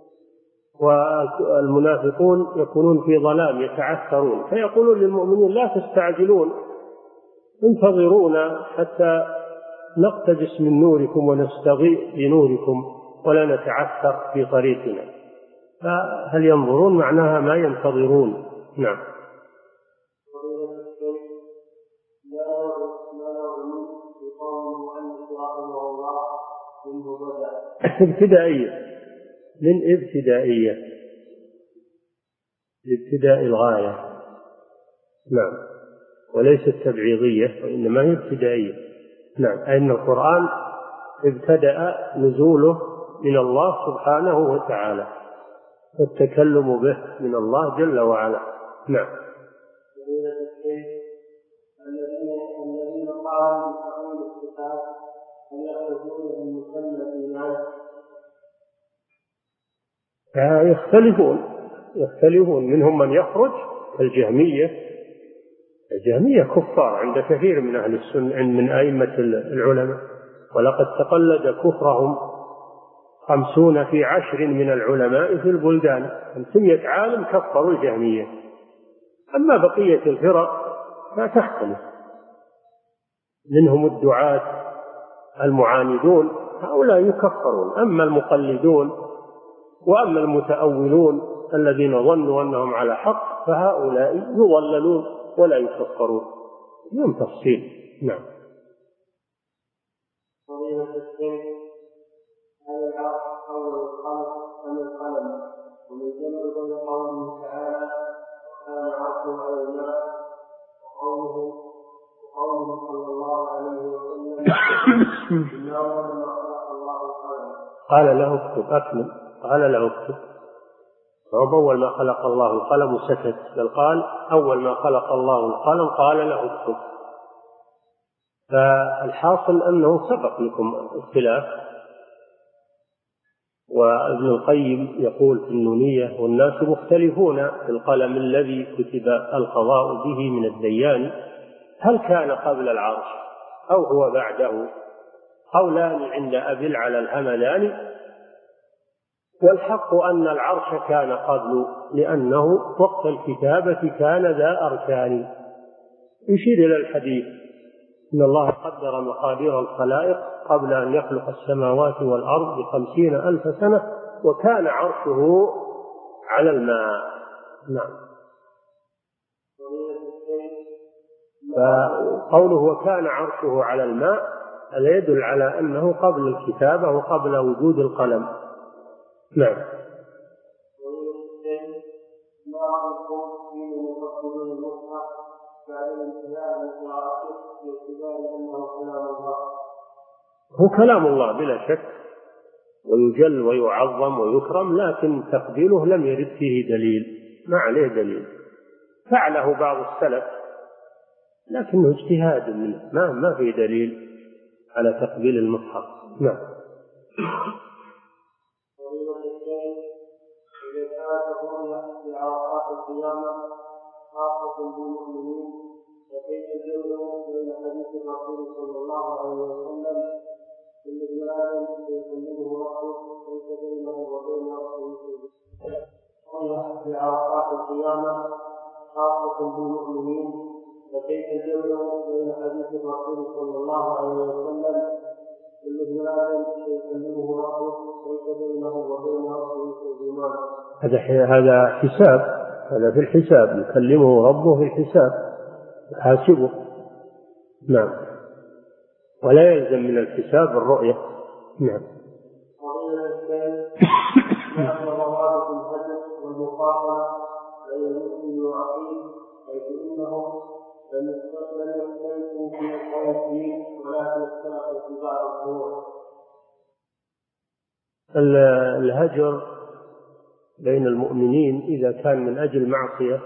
والمنافقون يكونون في ظلام يتعثرون، فيقولون للمؤمنين لا تستعجلون انتظرونا حتى نقتبس من نوركم ونستضيء بنوركم ولا نتعثر في طريقنا. فهل ينظرون معناها ما ينتظرون. نعم. ابتدائية من ابتدائية لابتداء الغاية. نعم، وليست تبعيضية وإنما هي ابتدائية. نعم، أن القرآن ابتدأ نزوله من الله سبحانه وتعالى والتكلم به من الله جل وعلا. نعم. الذين قالوا بتأويل الصفات هل يخرجون بالمسمى الإيمان؟ يختلفون يختلفون منهم من يخرج الجهمية الجهمية كفار عند كثير من أهل السنة من أئمة العلماء، ولقد تقلد كفرهم خمسون في عشر من العلماء في البلدان، خمسمائة عالم كفروا الجهمية. أما بقية الفرق لا تختلف، منهم الدعاة المعاندون هؤلاء يكفرون، أما المقلدون وأما المتأولون الذين ظنوا أنهم على حق فهؤلاء يضللون ولا يكفرون. يوم تفصيل. نعم. هل العرش أول الخلق أم القلم؟ ومن جمع بين قوله تعالى كان عرشه على الماء وقوله وقوله صلى الله عليه وسلم إن أول ما خلق الله القلم قال له اكتب أكمل قال له اكتب. أول ما خلق الله القلم وسكت، بل قال أول ما خلق الله القلم قال له اكتب. فالحاصل أنه سبق لكم اختلاف، وابن القيم يقول في النونية والناس مختلفون في القلم الذي كتب القضاء به من الديان هل كان قبل العرش أو هو بعده؟ قولان عند أبي العلا الهمداني، والحق أن العرش كان قبل، لأنه وقت الكتابة كان ذا أركان، يشير إلى الحديث إن الله قدر مقادير الخلائق قبل أن يخلق السماوات والأرض بخمسين ألف سنة وكان عرشه على الماء. نعم. فقوله وكان عرشه على الماء هذا يدل على أنه قبل الكتابة وقبل وجود القلم. نعم. هو كلام الله بلا شك، ويجل ويعظم ويكرم، لكن تقبيله لم يرد فيه دليل، ما عليه دليل. فعله بعض السلف لكنه اجتهاد منه، ما ما في دليل على تقبيل المصحف. نعم. خاصة بالمؤمنين وكيف جمعوا بين حديث الرسول صلى الله عليه وسلم إن ابن آدم سيكلمه ربه ليس بينه وبين ربه رؤيا في عرفات القيامة خاصة بالمؤمنين وكيف جمعوا بين حديث الرسول صلى الله عليه وسلم إن ابن آدم سيكلمه ربه ليس بينه وبين ربه ترجمان. هذا هذا حساب، هذا في الحساب، يكلمه ربه في الحساب يحاسبه. نعم. ولا يلزم من الحساب الرؤية. نعم. الهجر بين المؤمنين إذا كان من أجل معصية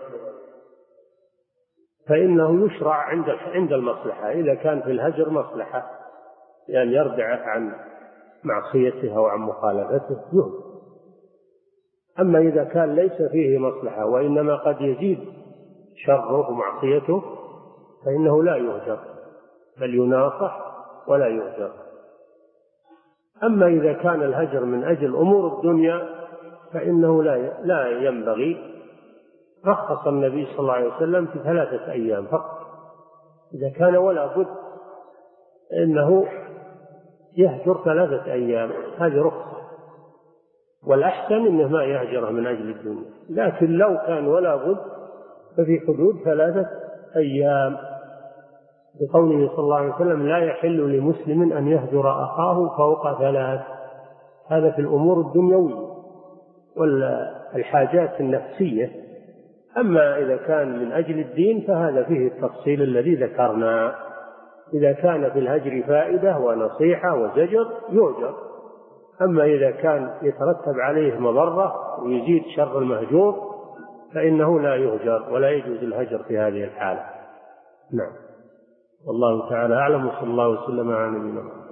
فإنه يشرع عند عند المصلحة، إذا كان في الهجر مصلحة يعني يردعه عن معصيته أو عن مخالفته يهجر. أما إذا كان ليس فيه مصلحة وإنما قد يزيد شره ومعصيته فإنه لا يهجر، بل يناصح ولا يهجر. أما إذا كان الهجر من أجل أمور الدنيا فإنه لا لا ينبغي. رخص النبي صلى الله عليه وسلم في ثلاثة أيام فقط إذا كان ولا بد إنه يهجر ثلاثة أيام، هذه رخصة، والأحسن إنه ما يهجره من أجل الدنيا. لكن لو كان ولا بد ففي حدود ثلاثة أيام، بقوله صلى الله عليه وسلم لا يحل لمسلم أن يهجر أخاه فوق ثلاث. هذا في الأمور الدنيوية والحاجات النفسية. أما إذا كان من أجل الدين فهذا فيه التفصيل الذي ذكرنا. إذا كان في الهجر فائدة ونصيحة وزجر يهجر، أما إذا كان يترتب عليه مضرة ويزيد شر المهجور فإنه لا يهجر ولا يجوز الهجر في هذه الحالة. نعم. والله تعالى أعلم، وصلى الله وسلم على نبينا محمد.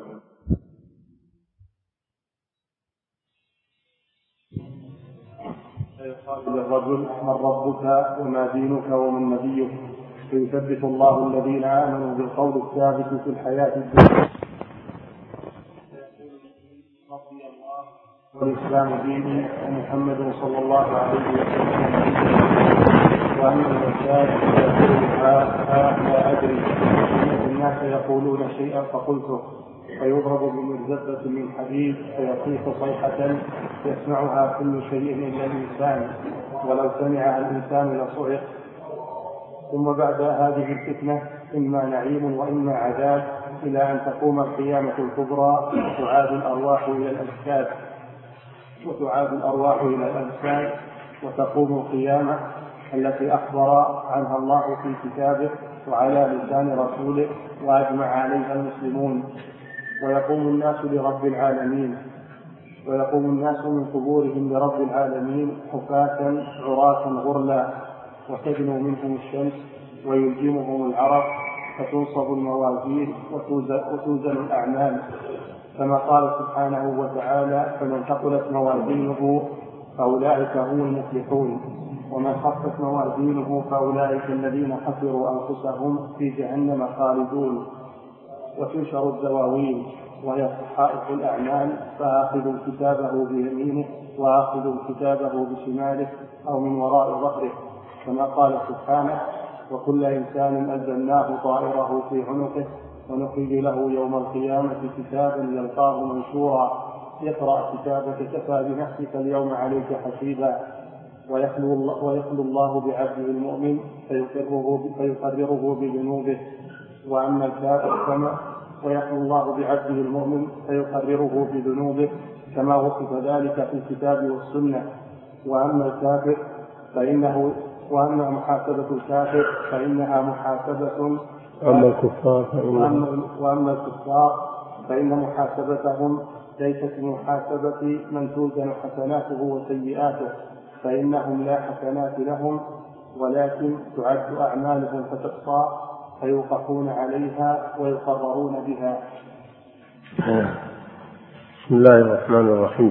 يقال للرجل من ربك وما دينك ومن نبيك، فيثبت الله الذين آمنوا بالقول الثابت في الحياة الدنيا رضي الله والإسلام ديني ومحمد صلى الله عليه وسلم. وأما المسائل فيقولها لا أدري، إن الناس يقولون شيئا فقلته، فيضرب بمرزبة من حديد فيصيح صيحة يسمعها كل شيء إلا الإنسان، ولو سمعها الإنسان لصعق. ثم بعد هذه الفتنة إما نعيم وإما عذاب، إلى أن تقوم القيامة الكبرى وتعاد الأرواح إلى الأجساد وتعاد الأرواح إلى الأجساد وتقوم القيامة التي أخبر عنها الله في كتابه وعلى لسان رسوله وأجمع عليها المسلمون. ويقوم الناس لرب العالمين ويقوم الناس من قبورهم لرب العالمين حفاة عراة غرلا، وتدنو منهم الشمس ويلجمهم العرق، فتنصب الموازين وتوزن الأعمال، كما قال سبحانه وتعالى فمن ثقلت موازينه فأولئك هم المفلحون، ومن خفت موازينه فأولئك الذين خسروا أنفسهم في جهنم خالدون. وتنشر الدواوين وهي صحائف الأعمال، فآخذ كتابه بيمينه وآخذ كتابه بشماله أو من وراء ظهره، كما قال سبحانه وكل إنسان ألزمناه طائره في عنقه ونخرج له يوم القيامة كتابا يلقاه منشورا اقرأ كتابك كفى بنفسك اليوم عليك حسيبا. ويخلو الله, ويخلو الله بعبده المؤمن فيقرره, فيقرره بذنوبه. وأما الكافر كما ويخلو الله بعبده المؤمن فيقرره بذنوبه كما وصف ذلك في الكتاب والسنة. وأما الكافر فإنه وأما محاسبة الكافر فإنها محاسبة أما الكفار وأما الكفار فإن محاسبتهم ليست محاسبة من توزن حسناته وسيئاته، فإنهم لا حسنات لهم ولكن تعد أعمالهم فتحصى فيوقفون عليها ويقررون بها. بسم الله الرحمن الرحيم.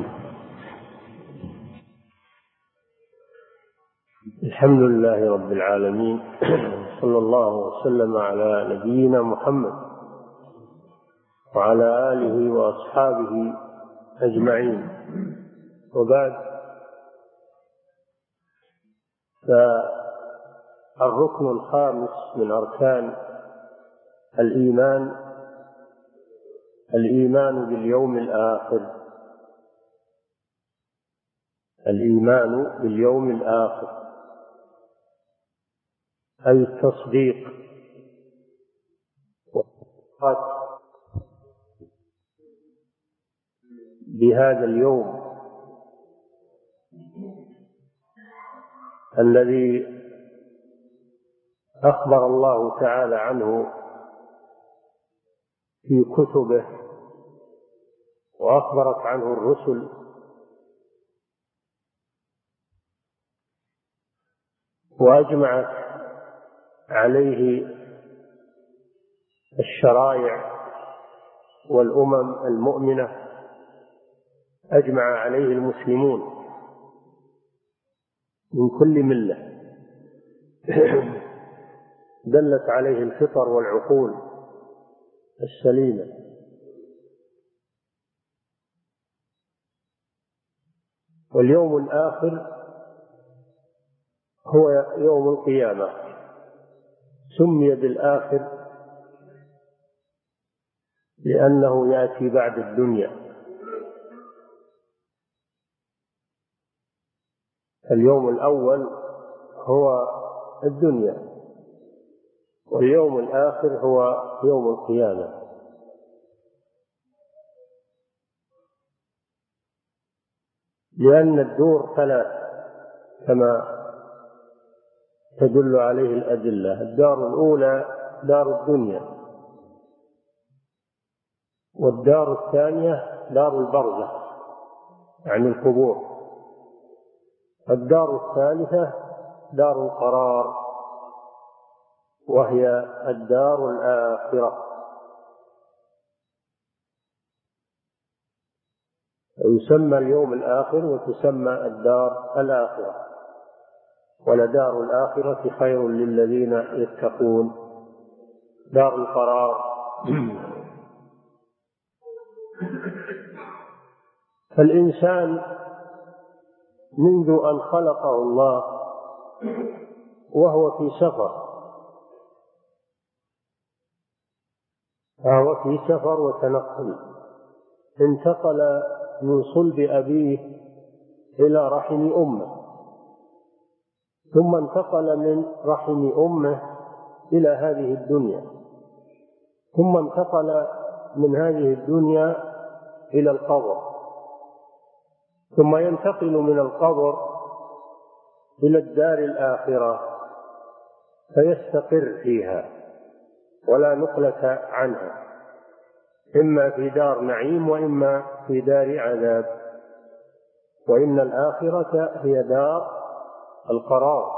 الحمد لله رب العالمين، صلى الله وسلم على نبينا محمد وعلى آله وأصحابه أجمعين. وبعد، فالركن الخامس من أركان الإيمان الإيمان باليوم الآخر. الإيمان باليوم الآخر أي التصديق بهذا اليوم الذي أخبر الله تعالى عنه في كتبه وأخبرت عنه الرسل، وأجمعت عليه الشرائع والأمم المؤمنة، أجمع عليه المسلمون من كل ملة، دلت عليه الفطر والعقول السليمة. واليوم الآخر هو يوم القيامة، سمي بالآخر لأنه يأتي بعد الدنيا. اليوم الأول هو الدنيا، واليوم الآخر هو يوم القيامة. لأن الدور ثلاث كما تدل عليه الأدلة. الدار الأولى دار الدنيا، والدار الثانية دار البرزخ يعني القبور، الدار الثالثة دار القرار وهي الدار الآخرة. يسمى اليوم الآخر وتسمى الدار الآخرة، ولدار الآخرة خير للذين يتقون، دار القرار. فالإنسان منذ أن خلقه الله وهو في سفر وهو في سفر وتنقل، انتقل من صلب أبيه إلى رحم أمه، ثم انتقل من رحم أمه إلى هذه الدنيا، ثم انتقل من هذه الدنيا إلى القبر، ثم ينتقل من القبر إلى الدار الآخرة فيستقر فيها ولا نقلة عنها، إما في دار نعيم وإما في دار عذاب. وإن الآخرة هي دار القرار.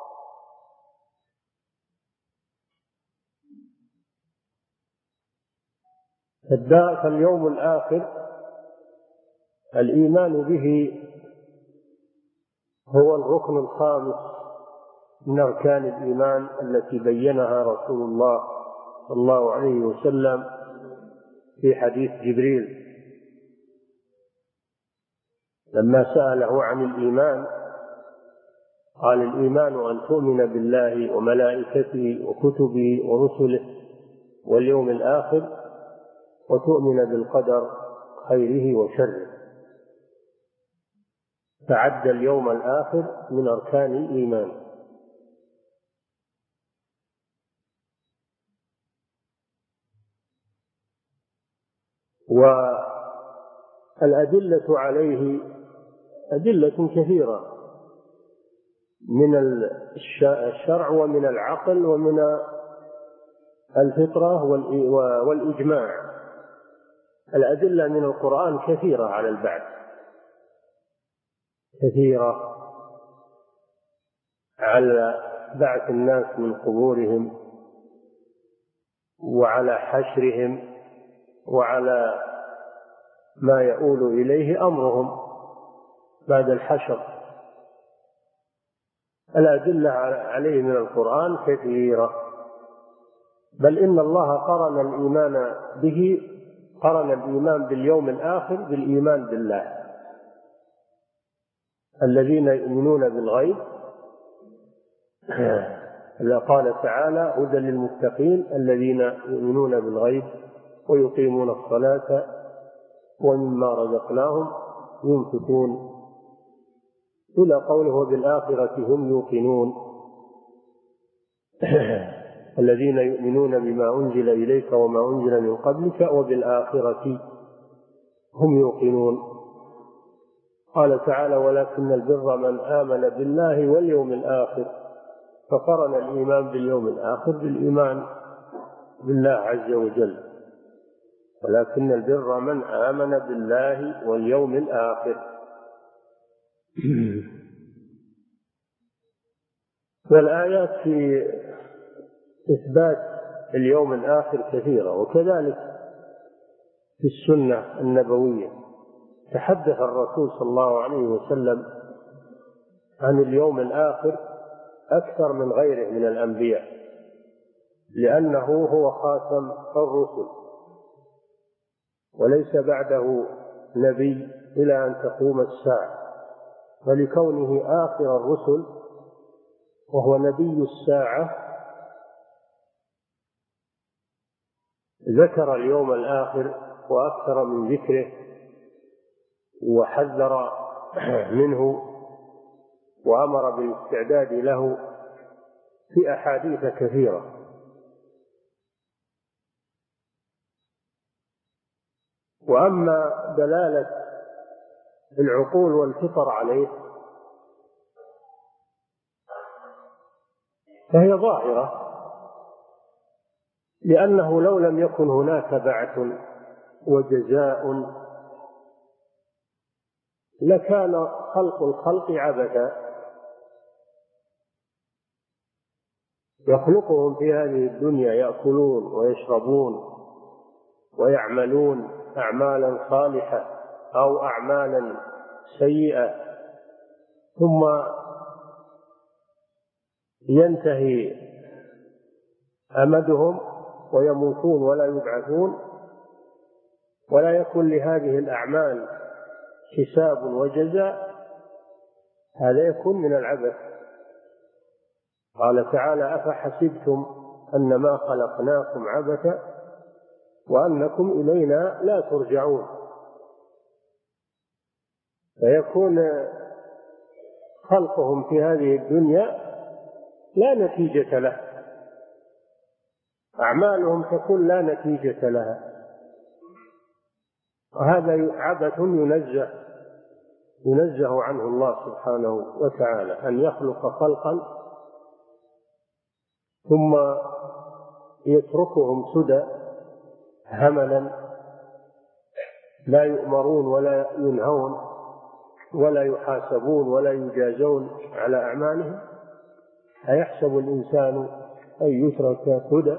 فاليوم الآخر الإيمان به هو الركن الخامس من أركان الإيمان التي بينها رسول الله صلى الله عليه وسلم في حديث جبريل لما سأله عن الإيمان، قال: الإيمان أن تؤمن بالله وملائكته وكتبه ورسله واليوم الآخر وتؤمن بالقدر خيره وشره، فعد اليوم الآخر من أركان الإيمان. والأدلة عليه أدلة كثيرة من الشرع ومن العقل ومن الفطرة والإجماع. الأدلة من القرآن كثيرة على البعث، كثيرة على بعث الناس من قبورهم، وعلى حشرهم، وعلى ما يؤول إليه أمرهم بعد الحشر. الأدلة عليه من القرآن كثيرة، بل إن الله قرن الإيمان به قرن الإيمان باليوم الآخر بالإيمان بالله. الذين يؤمنون بالغيب، قال تعالى: هدى للمتقين الذين يؤمنون بالغيب ويقيمون الصلاة ومما رزقناهم ينفقون، إلى قوله: وبالآخرة هم يوقنون. الذين يؤمنون بما أنزل إليك وما أنزل من قبلك وبالآخرة هم يوقنون. قال تعالى: ولكن البر من آمن بالله واليوم الآخر، فقرن الإيمان باليوم الآخر بالإيمان بالله عز وجل. ولكن البر من آمن بالله واليوم الآخر. والآيات في إثبات اليوم الآخر كثيرة، وكذلك في السنة النبوية تحدث الرسول صلى الله عليه وسلم عن اليوم الآخر أكثر من غيره من الأنبياء، لأنه هو خاتم الرسل وليس بعده نبي إلى أن تقوم الساعة، ولكونه آخر الرسل وهو نبي الساعة ذكر اليوم الآخر وأكثر من ذكره وحذر منه وأمر بالاستعداد له في أحاديث كثيرة. وأما دلالة العقول والفطر عليه فهي ظاهرة، لأنه لو لم يكن هناك بعث وجزاء لكان خلق الخلق عبثا. يخلقهم في هذه الدنيا يأكلون ويشربون ويعملون أعمالا صالحة أو أعمالا سيئة، ثم ينتهي أمدهم ويموتون ولا يبعثون، ولا يكون لهذه الأعمال حساب وجزاء. هذا يكون من العبث. قال تعالى: أفحسبتم أنما خلقناكم عبثا وأنكم إلينا لا ترجعون. فيكون خلقهم في هذه الدنيا لا نتيجة له، أعمالهم تكون لا نتيجة لها، وهذا عبث ينزه ينزه عنه الله سبحانه وتعالى، أن يخلق خلقا ثم يتركهم سدى هملا لا يؤمرون ولا ينهون ولا يحاسبون ولا يجازون على أعمالهم. أيحسب الإنسان أن يترك سدى،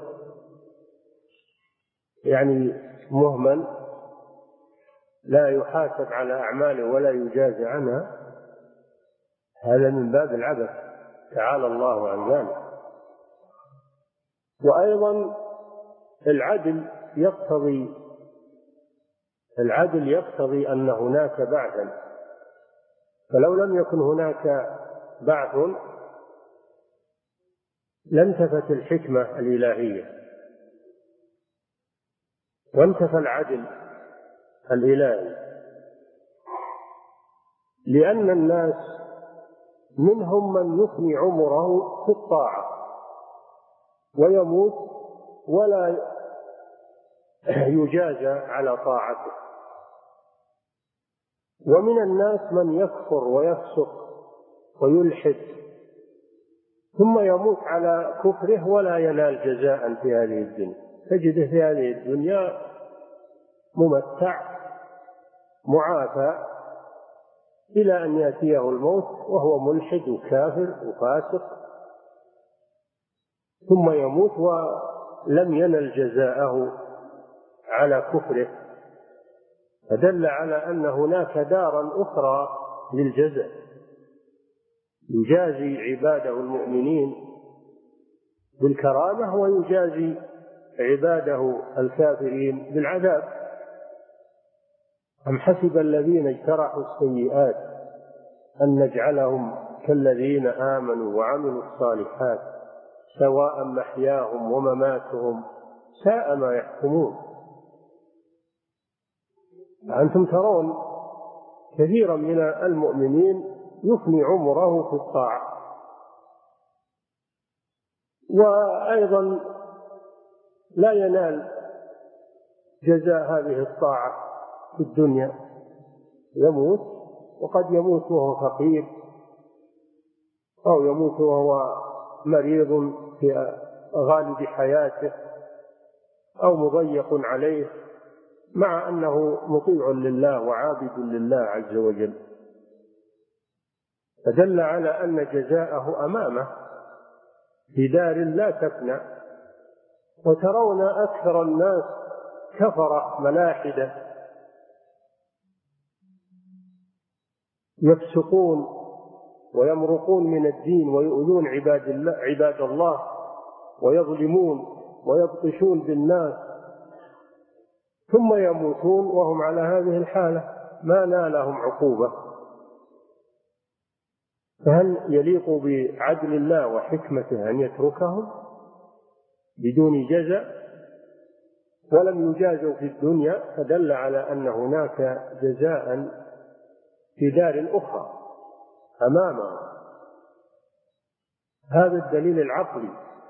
يعني مهمل لا يحاسب على أعماله ولا يجازى عنها؟ هذا من باب العبث، تعالى الله عن ذلك. وأيضا العدل يقتضي العدل يقتضي أن هناك بعثا، فلو لم يكن هناك بعث لانتفت الحكمة الإلهية، وانتفى العدل الإلهي، لأن الناس منهم من يفني عمره في الطاعة ويموت ولا يجازى على طاعته، ومن الناس من يكفر ويفسق ويلحد ثم يموت على كفره ولا ينال جزاء في هذه الدنيا، تجده في هذه الدنيا ممتع معافى إلى أن يأتيه الموت وهو ملحد وكافر وفاسق، ثم يموت ولم ينل جزاءه على كفره، فدل على أن هناك دارا أخرى للجزاء يجازي عباده المؤمنين بالكرامة ويجازي عباده الكافرين بالعذاب. أم حسب الذين اجترحوا السيئات أن نجعلهم كالذين آمنوا وعملوا الصالحات سواء محياهم ومماتهم ساء ما يحكمون. أنتم ترون كثيرا من المؤمنين يفني عمره في الطاعة، وأيضا لا ينال جزاء هذه الطاعة في الدنيا، يموت وقد يموت وهو فقير أو يموت وهو مريض في غالب حياته أو مضيق عليه، مع أنه مطيع لله وعابد لله عز وجل، فدل على أن جزاءه أمامه في دار لا تفنى. وترون أكثر الناس كفرة ملاحدة يفسقون ويمرقون من الدين ويؤذون عباد الله, عباد الله ويظلمون ويبطشون بالناس، ثم يموتون وهم على هذه الحالة ما نالهم عقوبة. فهل يليق بعدل الله وحكمته أن يتركهم بدون جزاء ولم يجازوا في الدنيا؟ فدل على أن هناك جزاء في دار أخرى أمامه. هذا الدليل العقلي.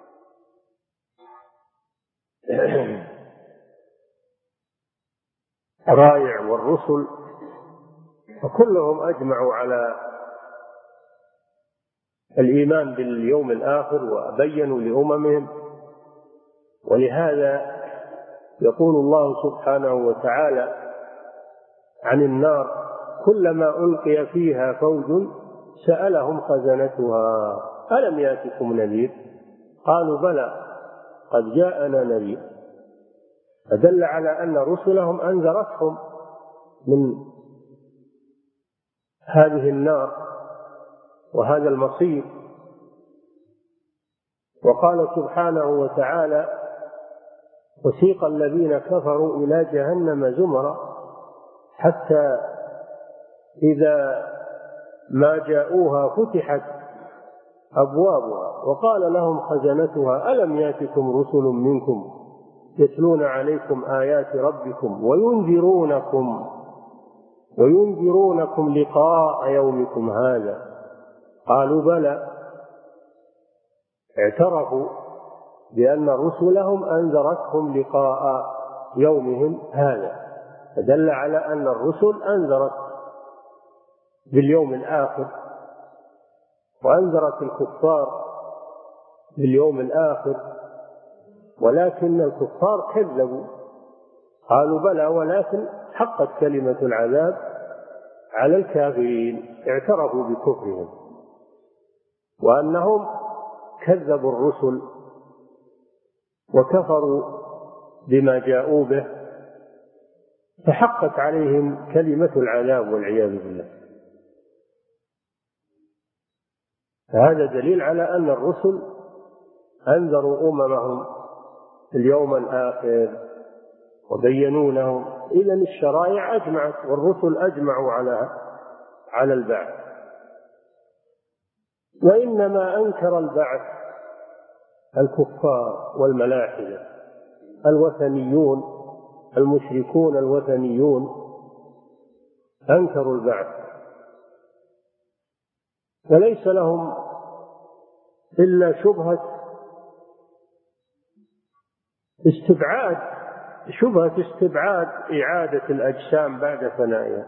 الرائع والرسل وكلهم أجمعوا على الإيمان باليوم الآخر وبينوا لأممهم، ولهذا يقول الله سبحانه وتعالى عن النار: كلما ألقي فيها فوج سألهم خزنتها ألم يأتكم نذير؟ قالوا بلى قد جاءنا نذير. فدل على أن رسلهم أنذرتهم من هذه النار وهذا المصير. وقال سبحانه وتعالى: وسيق الذين كفروا إلى جهنم زمرا حتى إذا ما جاءوها فتحت أبوابها وقال لهم خزنتها ألم يأتكم رسل منكم يتلون عليكم آيات ربكم وينذرونكم وينذرونكم لقاء يومكم هذا؟ قالوا بلى. اعترفوا بأن رسلهم أنذرتهم لقاء يومهم هذا، فدل على أن الرسل أنذرت باليوم الآخر وأنذرت الكفار باليوم الآخر، ولكن الكفار كذبوا قالوا بلى ولكن حقت كلمة العذاب على الكافرين، اعترفوا بكفرهم وأنهم كذبوا الرسل وكفروا بما جاءوا به، فحقت عليهم كلمة العذاب والعياذ بالله. فهذا دليل على أن الرسل أنذروا أممهم اليوم الآخر وبينوا لهم. إذن الشرائع أجمعت والرسل أجمعوا على على البعث. وإنما أنكر البعث الكفار والملاحدة الوثنيون المشركون الوثنيون أنكروا البعث، وليس لهم إلا شبهة استبعاد شبهة استبعاد إعادة الأجسام بعد فنائها.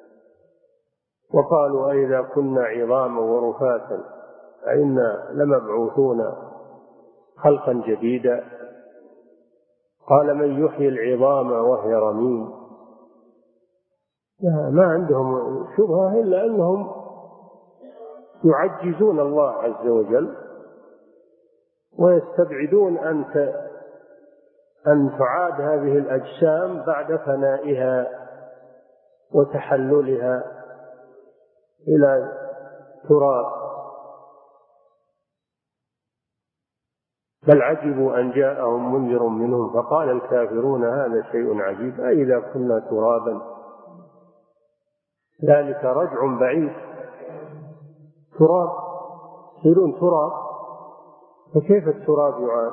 وقالوا أئذا كنا عظاما ورفاتا أئنا لمبعوثون خلقا جديدا. قال من يحيي العظام وهي رميم. ما عندهم شبهة إلا أنهم يعجزون الله عز وجل ويستبعدون أن أن تعاد هذه الأجسام بعد فنائها وتحللها إلى تراب. بل عجبوا أن جاءهم منذر منهم فقال الكافرون هذا شيء عجيب أئذا كنا ترابا ذلك رجع بعيد. تراب يصيرون تراب فكيف التراب يعاد؟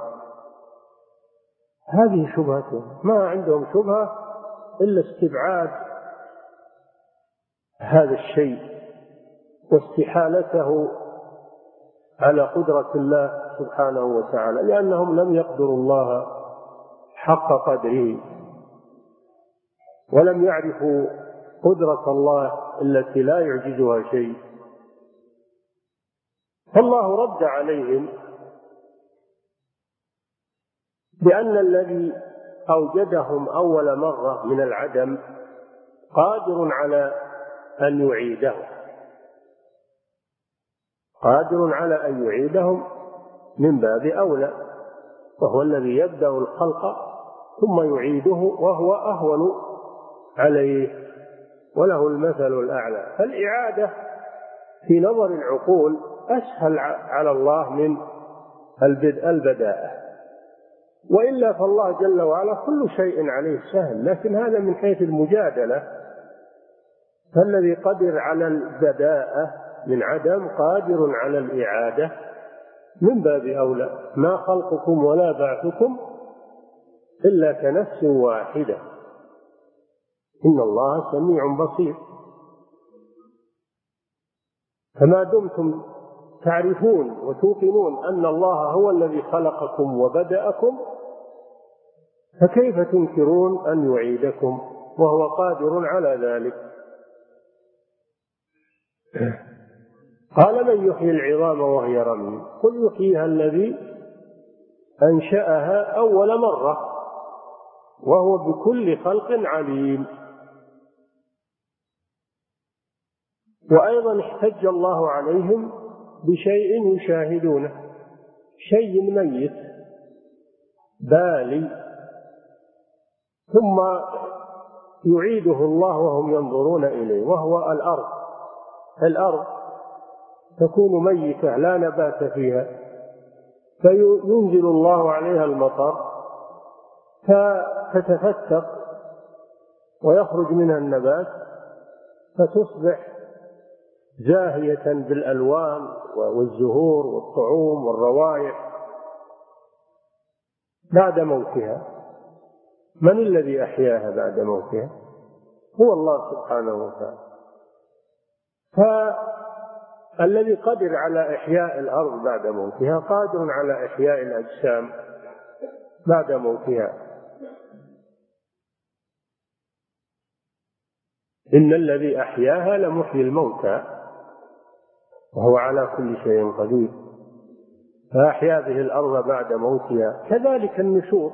هذه شبهتهم. ما عندهم شبهة إلا استبعاد هذا الشيء واستحالته على قدرة الله سبحانه وتعالى، لأنهم لم يقدروا الله حق قدره ولم يعرفوا قدرة الله التي لا يعجزها شيء. فالله رد عليهم بأن الذي أوجدهم أول مرة من العدم قادر على أن يعيدهم قادر على أن يعيدهم من باب أولى، وهو الذي يبدأ الخلق ثم يعيده وهو أهون عليه وله المثل الأعلى. فالإعادة في نظر العقول أسهل على الله من البدء البداءة، وإلا فالله جل وعلا كل شيء عليه سهل، لكن هذا من حيث المجادلة. فالذي قدر على البداءة من عدم قادر على الإعادة من باب أولى. ما خلقكم ولا بعثكم إلا كنفس واحدة إن الله سميع بصير. فما دمتم تعرفون وتوقنون أن الله هو الذي خلقكم وبدأكم فكيف تنكرون أن يعيدكم وهو قادر على ذلك؟ قال من يحيي العظام وهي رميم قل يحييها الذي أنشأها أول مرة وهو بكل خلق عليم. وأيضا احتج الله عليهم بشيء يشاهدونه، شيء ميت بالي ثم يعيده الله وهم ينظرون إليه، وهو الأرض. الأرض تكون ميتة لا نبات فيها فينزل الله عليها المطر فتتفتق ويخرج منها النبات فتصبح زاهية بالألوان والزهور والطعوم والروائح بعد موتها. من الذي أحياها بعد موتها؟ هو الله سبحانه وتعالى. فالذي قدر على إحياء الأرض بعد موتها قادر على إحياء الأجسام بعد موتها. إن الذي أحياها لمحيي الموتى وهو على كل شيء قدير. فأحيا به الأرض بعد موتها. كذلك النشور،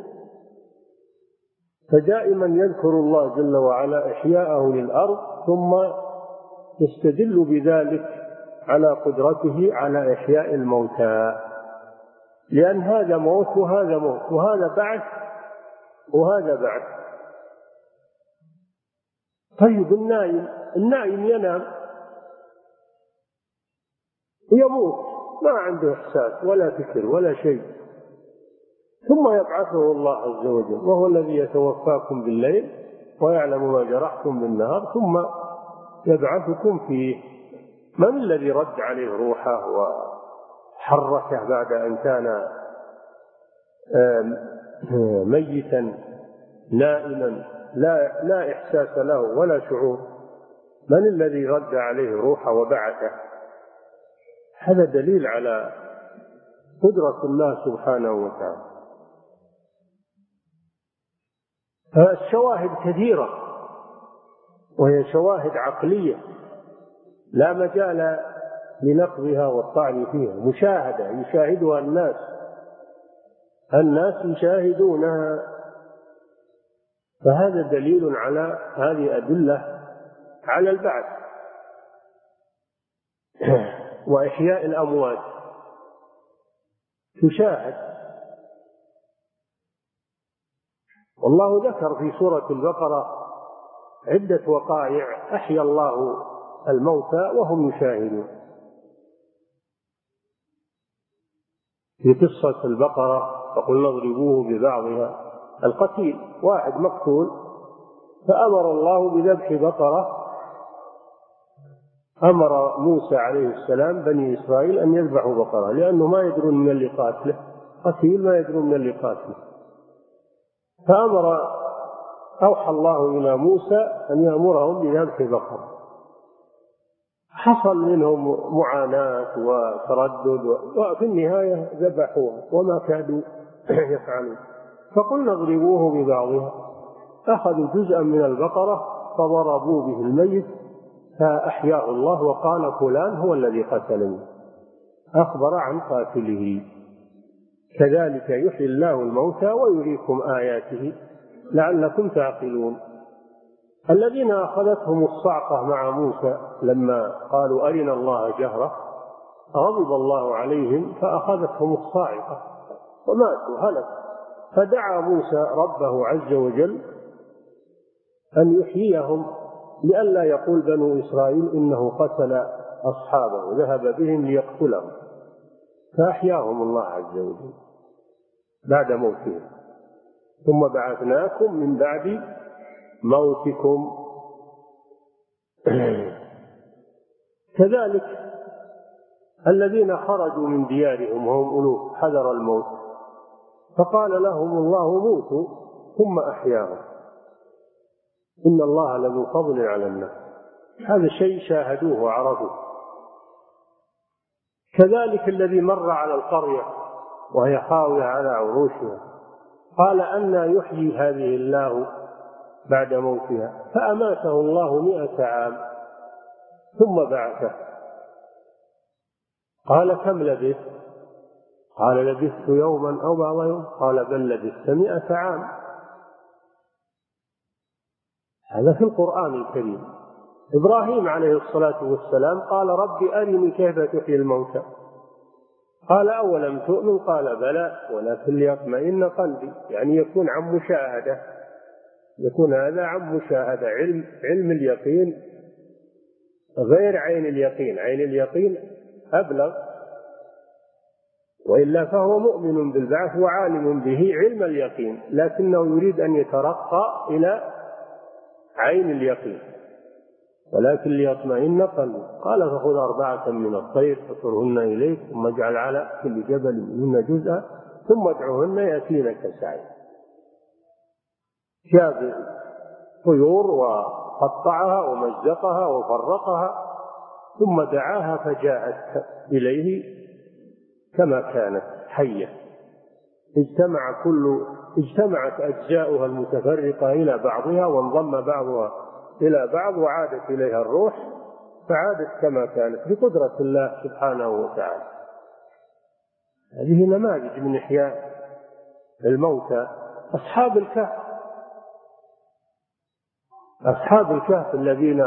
فدائما يذكر الله جل وعلا إحياءه للأرض ثم يستدل بذلك على قدرته على إحياء الموتى، لأن هذا موت وهذا موت وهذا بعث وهذا بعث. طيب النائم النائم ينام ويموت ما عنده إحساس ولا فكر ولا شيء، ثم يبعثه الله عز وجل وهو الذي يتوفاكم بالليل ويعلم ما جرحتم بالنهار ثم يبعثكم فيه. من الذي رد عليه روحه وحركه بعد أن كان ميتا نائما لا, لا إحساس له ولا شعور، من الذي رد عليه روحه وبعثه؟ هذا دليل على قدرة الله سبحانه وتعالى. فالشواهد كثيرة، وهي شواهد عقلية لا مجال لنقضها والطعن فيها، مشاهدة يشاهدها الناس، الناس يشاهدونها، فهذا دليل على هذه أدلة على البعث وإحياء الأموات تشاهد. والله ذكر في سورة البقرة عدة وقائع أحيا الله الموتى وهم يشاهدون. في قصة البقرة فقلنا اضربوه ببعضها، القتيل واحد مقتول فأمر الله بذبح بقرة، أمر موسى عليه السلام بني إسرائيل أن يذبحوا بقرة لأنه ما يدرون من اللي قاتله، قتيل ما يدرون من اللي قاتله، فأمر أوحى الله إلى موسى أن يأمرهم بذبح بقرة. حصل منهم معاناة وتردد وفي النهاية ذبحوها وما كادوا يفعلون. فقلنا اضربوه ببعضها، أخذوا جزءا من البقرة فضربوا به الميت فأحياه الله وقال فلان هو الذي قتلني، أخبر عن قاتله. كذلك يحيي الله الموتى ويريكم آياته لعلكم تعقلون. الذين أخذتهم الصعقة مع موسى لما قالوا أرنا الله جهرة غضب الله عليهم فأخذتهم الصاعقة وماتوا هلك، فدعا موسى ربه عز وجل أن يحييهم لئلا يقول بنو إسرائيل إنه قتل أصحابه ذهب بهم ليقتلهم، فأحياهم الله عز وجل بعد موتهم. ثم بعثناكم من بعد موتكم. كذلك الذين خرجوا من ديارهم وهم ألوف حذر الموت فقال لهم الله موتوا ثم أحياهم إن الله لذو فضل على الناس، هذا شيء شاهدوه وعرفوه. كذلك الذي مر على القرية وهي خاوية على عروشها قال أنى يحيي هذه الله بعد موتها، فأماته الله مئة عام ثم بعثه. قال كم لبثت؟ قال لبثت يوما أو بعض يوم، قال بل لبثت مئة عام. هذا في القرآن الكريم. إبراهيم عليه الصلاة والسلام قال رب أرني كيف تحيي الموتى، قال أولم تؤمن؟ قال بلى ولكن ليطمئن قلبي، يعني يكون عن مشاهدة، يكون هذا عن مشاهدة، علم علم اليقين غير عين اليقين، عين اليقين أبلغ، وإلا فهو مؤمن بالبعث وعالم به علم اليقين، لكنه يريد أن يترقى إلى عين اليقين، ولكن ليطمئن قلبه. قال فخذ أربعة من الطير فصرهن إليك ثم اجعل على كل جبل منهن جزءا ثم ادعهن يأتينك سعيا. جاب طيور وقطعها ومزقها وفرقها ثم دعاها فجاءت إليه كما كانت حية، اجتمع كل اجتمعت أجزاؤها المتفرقة إلى بعضها وانضم بعضها إلى بعض وعادت إليها الروح فعادت كما كانت بقدرة الله سبحانه وتعالى. هذه نماذج من إحياء الموتى. أصحاب الكهف أصحاب الكهف الذين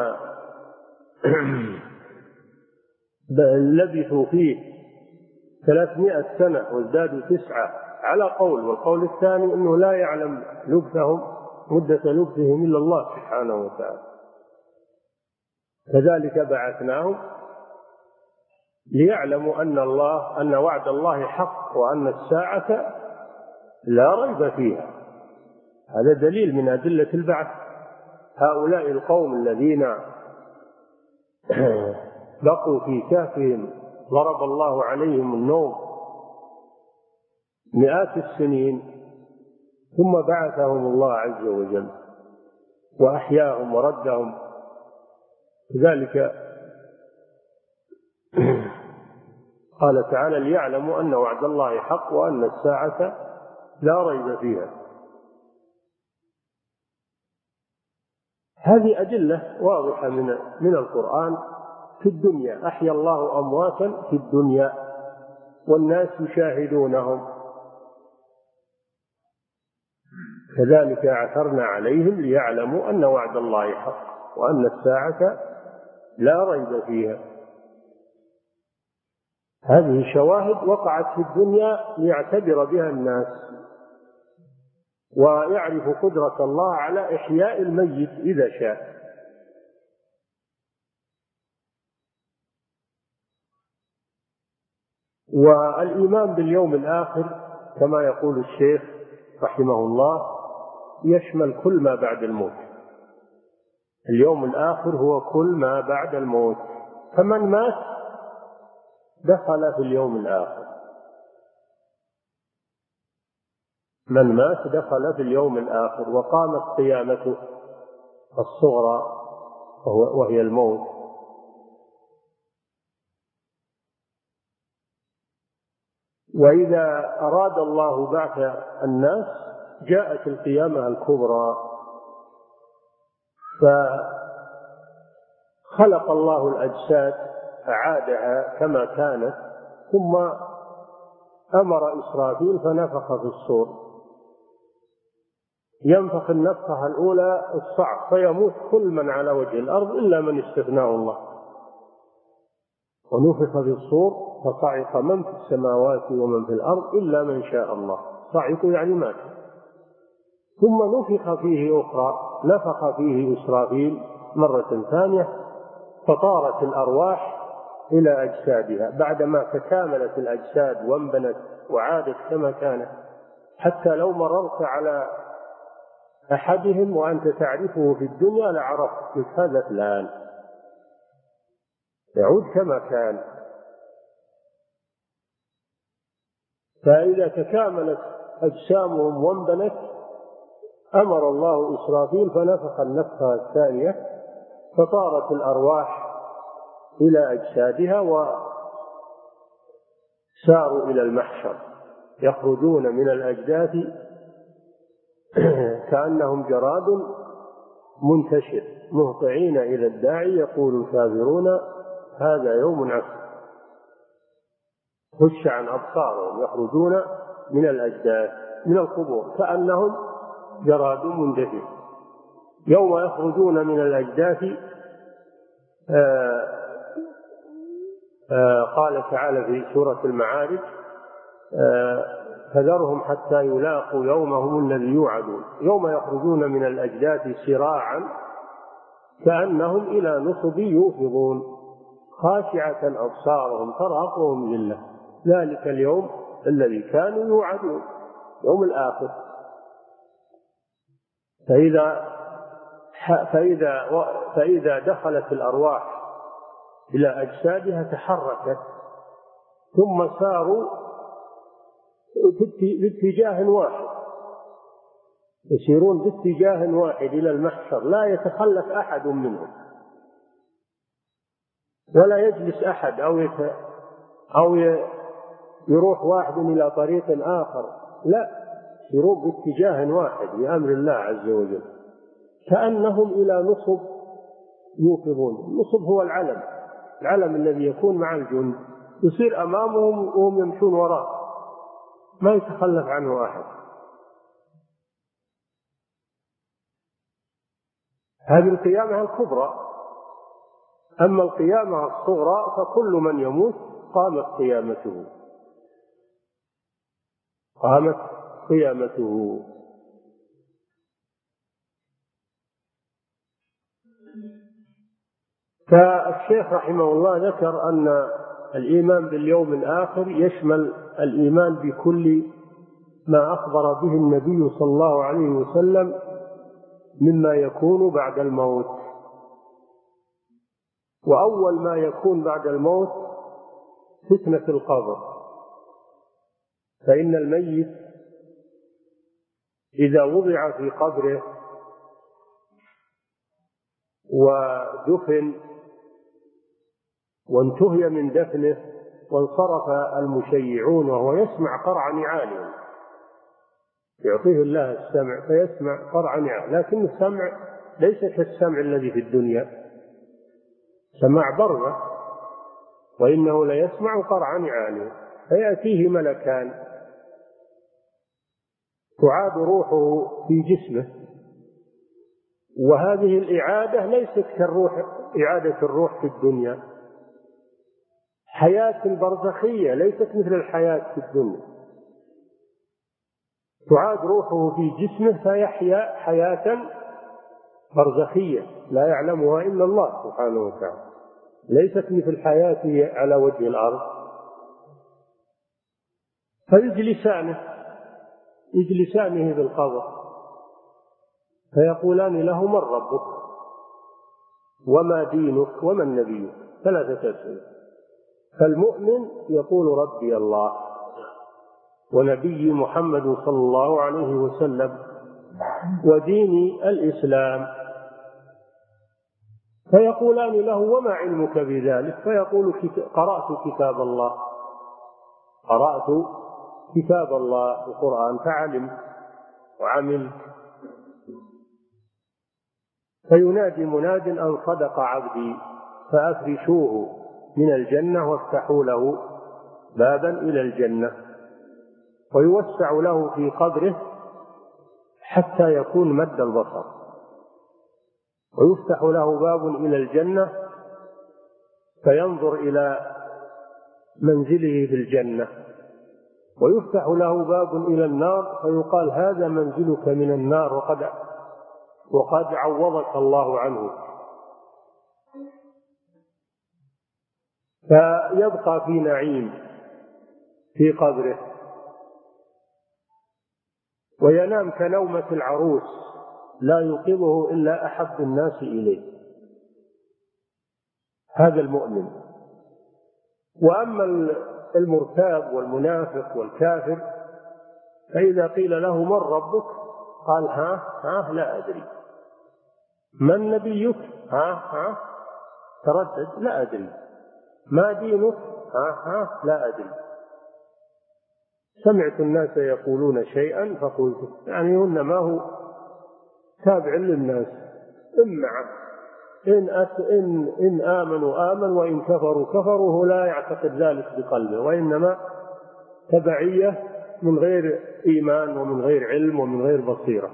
لبثوا فيه ثلاثمائة سنة وازدادوا تسعة على قول، والقول الثاني أنه لا يعلم لبثهم مدة لبثهم إلا الله سبحانه وتعالى. كذلك بعثناهم ليعلموا أن الله أن وعد الله حق وأن الساعة لا ريب فيها. هذا دليل من أدلة البعث. هؤلاء القوم الذين بقوا في كهفهم ضرب الله عليهم النوم مئات السنين ثم بعثهم الله عز وجل وأحياهم وردهم. لذلك قال تعالى: ليعلموا أن وعد الله حق وأن الساعة لا ريب فيها. هذه أدلة واضحة من من القرآن في الدنيا. أحيا الله أمواتا في الدنيا والناس يشاهدونهم، كذلك عثرنا عليهم ليعلموا أن وعد الله حق وأن الساعة لا ريب فيها. هذه شواهد وقعت في الدنيا ليعتبر بها الناس ويعرف قدرة الله على إحياء الميت إذا شاء. والإيمان باليوم الآخر كما يقول الشيخ رحمه الله يشمل كل ما بعد الموت. اليوم الآخر هو كل ما بعد الموت، فمن مات دخل في اليوم الآخر، من مات دخل في اليوم الآخر. وقامت قيامته الصغرى وهي الموت. وإذا أراد الله بعث الناس جاءت القيامة الكبرى، فخلق الله الأجساد أعادها كما كانت، ثم أمر إسرافيل فنفخ في الصور. ينفخ النفخة الأولى الصعق فيموت كل من على وجه الأرض إلا من استثناه الله. ونفخ في الصور فصعق من في السماوات ومن في الأرض إلا من شاء الله. صعقوا يعني مات. ثم نفخ فيه أخرى، نفخ فيه إسرافيل مرة ثانية فطارت الأرواح إلى أجسادها بعدما تكاملت الأجساد وانبنت وعادت كما كانت، حتى لو مررت على أحدهم وأنت تعرفه في الدنيا لعرفت هذا فلان، يعود كما كان. فإذا تكاملت أجسامهم وانبنت أمر الله إسرافيل فنفخ النفخة الثانية فطارت الأرواح إلى أجسادها وساروا إلى المحشر، يخرجون من الأجداث كأنهم جراد منتشر مهطعين إلى الداعي يقول الكافرون هذا يوم عسر. خش عن أبصارهم يخرجون من الأجداث من القبور كأنهم جراد منتشر. يوم يخرجون من الأجداث آآ آآ قال تعالى في سورة المعارج فذرهم حتى يلاقوا يومهم الذي يوعدون يوم يخرجون من الأجداث سراعا كأنهم إلى نصب يوفضون خاشعة أبصارهم ترهقهم ذلة ذلك اليوم الذي كانوا يوعدون يوم الآخر. فإذا فإذا فإذا دخلت الأرواح إلى أجسادها تحركت ثم ساروا باتجاه واحد، يسيرون باتجاه واحد إلى المحشر، لا يتخلف أحد منهم ولا يجلس أحد أو يت... أو يروح واحد إلى طريق آخر، لا، يسيرون باتجاه واحد بأمر الله عز وجل كأنهم إلى نصب يوقظون. النصب هو العلم، العلم الذي يكون مع الجند يصير أمامهم وهم يمشون وراء ما يتخلف عنه أحد. هذه القيامة الكبرى. أما القيامة الصغرى فكل من يموت قامت قيامته قامت قيامته. فالشيخ رحمه الله ذكر أن الإيمان باليوم الآخر يشمل الإيمان بكل ما أخبر به النبي صلى الله عليه وسلم مما يكون بعد الموت. وأول ما يكون بعد الموت فتنة القبر، فإن الميت إذا وضع في قبره ودفن وانتهي من دفنه وانصرف المشيعون وهو يسمع قرع نعالهم، يعطيه الله السمع فيسمع قرع نعال، لكن السمع ليس كالسمع الذي في الدنيا، سماع برزة، وإنه ليسمع قرع نعالهم. فيأتيه ملكان تعاد روحه في جسمه، وهذه الإعادة ليست كالروح إعادة الروح في الدنيا، حياة برزخية ليست مثل الحياة في الدنيا، تعاد روحه في جسمه فيحيا حياة برزخية لا يعلمها إلا الله سبحانه وتعالى، ليست مثل حياته على وجه الأرض. فيجلسانه يجلسانه بالقبر فيقولان له: من ربك وما دينك ومن نبيك؟ ثلاثة أسئلة. فالمؤمن يقول: ربي الله ونبي محمد صلى الله عليه وسلم وديني الإسلام. فيقولان له: وما علمك بذلك؟ فيقول: قرأت كتاب الله قرأت كتاب الله القرآن فعلم وعمل. فينادي مناد: أن صدق عبدي فأفرشوه من الجنة وافتحوا له بابا إلى الجنة، ويوسع له في قبره حتى يكون مد البصر، ويفتح له باب إلى الجنة فينظر إلى منزله في الجنة، ويفتح له باب إلى النار فيقال: هذا منزلك من النار وقد وقد عوضك الله عنه. فيبقى في نعيم في قبره وينام كنومة العروس لا يوقظه إلا أحب الناس إليه. هذا المؤمن. وأما المرتاب والمنافق والكافر فإذا قيل له: من ربك؟ قال: ها ها لا أدري. من نبيك؟ ها ها تردد: لا أدري. ما دينك؟ ها ها لا أدري. سمعت الناس يقولون شيئا فقلت، يعني هن ما هو تابع للناس، إن معه إن, إن, إن آمنوا آمن وإن كفروا كفروا، هو لا يعتقد ذلك بقلبه، وإنما تبعية من غير إيمان ومن غير علم ومن غير بصيرة.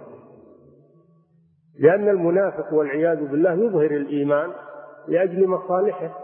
لأن المنافق والعياذ بالله يظهر الإيمان لأجل مصالحه،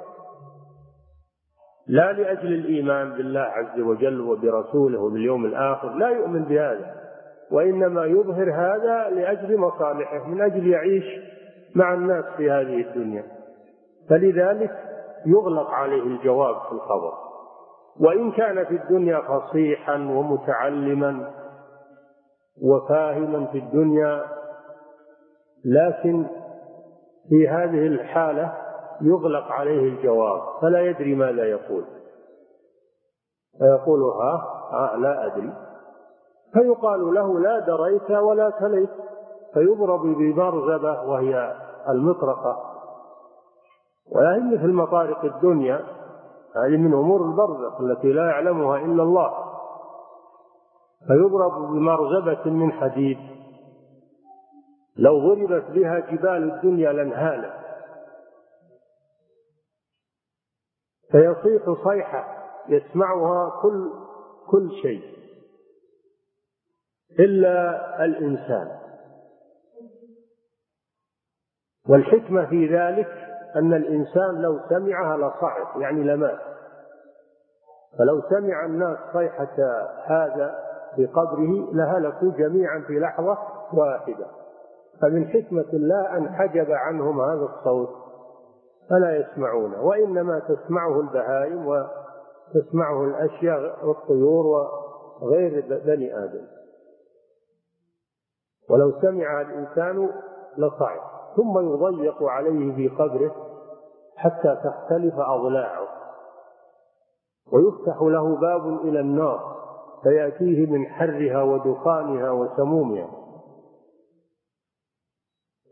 لا لأجل الإيمان بالله عز وجل وبرسوله وباليوم الآخر، لا يؤمن بهذا، وإنما يظهر هذا لأجل مصالحه، من أجل يعيش مع الناس في هذه الدنيا، فلذلك يغلق عليه الجواب في الخبر. وإن كان في الدنيا فصيحا ومتعلما وفاهما في الدنيا، لكن في هذه الحالة يغلق عليه الجواب فلا يدري ماذا يقول، فيقول: ها ها لا أدري. فيقال له: لا دريت ولا تليت، فيضرب بمرزبة وهي المطرقة، ولا هي مثل مطارق الدنيا، هذه من أمور البرزخ التي لا يعلمها إلا الله. فيضرب بمرزبة من حديد لو ضربت بها جبال الدنيا لانهالت، فيصيح صيحة يسمعها كل كل شيء إلا الإنسان. والحكمة في ذلك أن الإنسان لو سمعها لصعق، يعني لمات. فلو سمع الناس صيحة هذا في قبره لهلكوا جميعا في لحظة واحدة. فمن حكمة الله أن حجب عنهم هذا الصوت فلا يسمعونه، وإنما تسمعه البهائم وتسمعه الأشياء والطيور وغير بني آدم. ولو سمع الإنسان لصعق. ثم يضيق عليه في قبره حتى تختلف أضلاعه، ويفتح له باب إلى النار فيأتيه من حرها ودخانها وسمومها،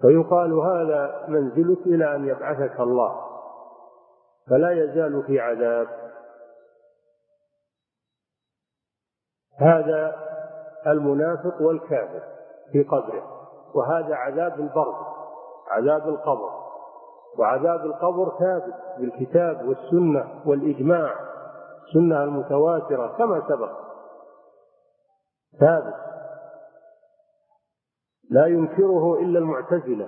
فيقال هذا منزلك إلى أن يبعثك الله، فلا يزال في عذاب. هذا المنافق والكافر في قبره، وهذا عذاب البرزخ، عذاب القبر. وعذاب القبر ثابت بالكتاب والسنة والإجماع، السنة المتواترة كما سبق، ثابت لا ينكره إلا المعتزلة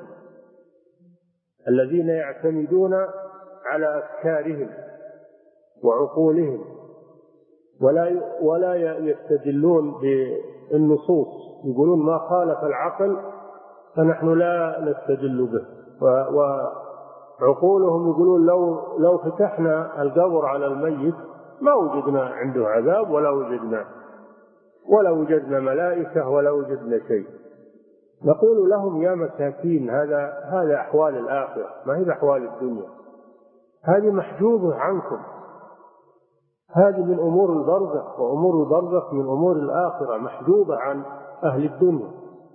الذين يعتمدون على أفكارهم وعقولهم، ولا ولا يستدلون بالنصوص، يقولون ما خالف العقل فنحن لا نستدل به. وعقولهم يقولون لو لو فتحنا القبر على الميت ما وجدنا عنده عذاب، ولا وجدنا ولا وجدنا ملائكة ولا وجدنا شيء. نقول لهم يا مساكين، هذا هذا أحوال الآخرة، ما هي أحوال الدنيا، هذه محجوبة عنكم، هذه من أمور البرزخ، وأمور البرزخ من أمور الآخرة محجوبة عن أهل الدنيا.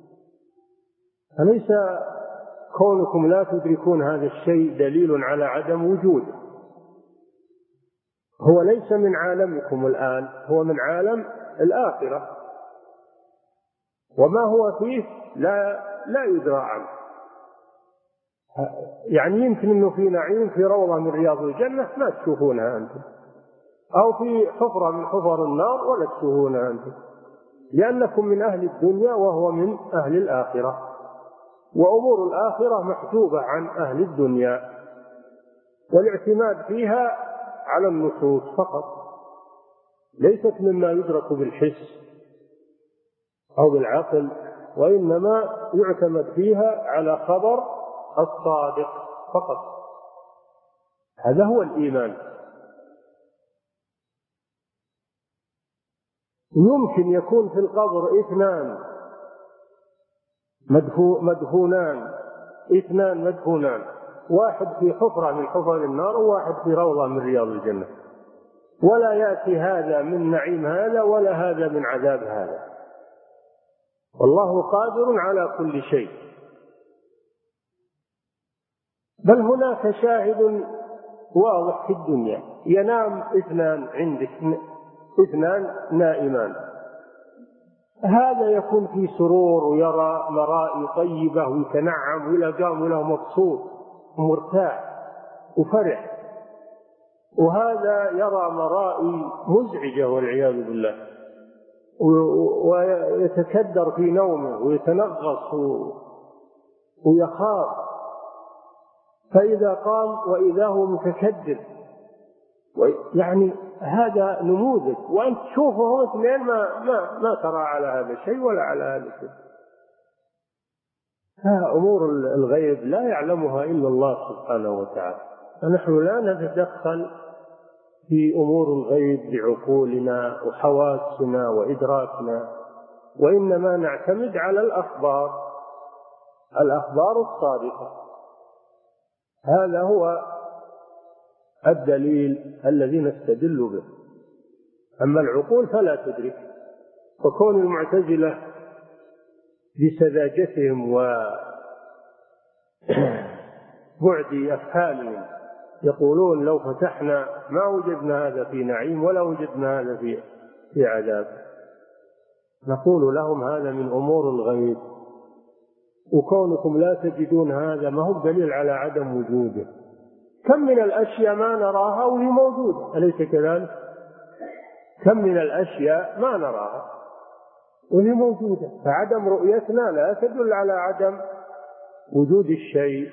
فليس كونكم لا تدركون هذا الشيء دليل على عدم وجوده. هو ليس من عالمكم الآن، هو من عالم الآخرة، وما هو فيه لا لا يدرى عنه. يعني يمكن أنه في نعيم في روضة من رياض الجنة ما تشوفونها أنتم، أو في حفرة من حفر النار ولا تشوفونها أنتم، لأنكم من أهل الدنيا وهو من أهل الآخرة، وأمور الآخرة محجوبة عن أهل الدنيا، والاعتماد فيها على النصوص فقط، ليست مما يدرك بالحس أو بالعقل، وإنما يعتمد فيها على خبر الصادق فقط. هذا هو الإيمان. يمكن يكون في القبر اثنان مدفونان، اثنان مدفونان، واحد في حفرة من حفر النار وواحد في روضة من رياض الجنة، ولا يأتي هذا من نعيم هذا ولا هذا من عذاب هذا، والله قادر على كل شيء. بل هناك شاهد واضح في الدنيا، ينام اثنان عندك، اثنان نائمان، هذا يكون في سرور ويرى مرائي طيبة ويتنعم ولا قام ولا مبسوط ومرتاح وفرح، وهذا يرى مرائي مزعجة والعياذ بالله، ويتكدر في نومه ويتنغص ويخاف، فإذا قام وإذا هو متكدر. يعني هذا نموذج، وأنت تشوفه اثنين ما, ما, ما ترى على هذا الشيء ولا على هذا الشيء. ها أمور الغيب لا يعلمها إلا الله سبحانه وتعالى، فنحن لا نتدخل في أمور الغيب بعقولنا وحواسنا وإدراكنا، وإنما نعتمد على الأخبار الأخبار الصادقة. هذا هو الدليل الذي نستدل به. أما العقول فلا تدرك. وكون المعتزلة بسذاجتهم وبعد أفهامهم يقولون لو فتحنا ما وجدنا هذا في نعيم ولا وجدنا هذا في في عذاب، نقول لهم هذا من أمور الغيب، وكونكم لا تجدون هذا ما هو دليل على عدم وجوده. كم من الأشياء ما نراها وهي موجودة، أليس كذلك؟ كم من الأشياء ما نراها وهي موجودة، فعدم رؤيتنا لا تدل على عدم وجود الشيء.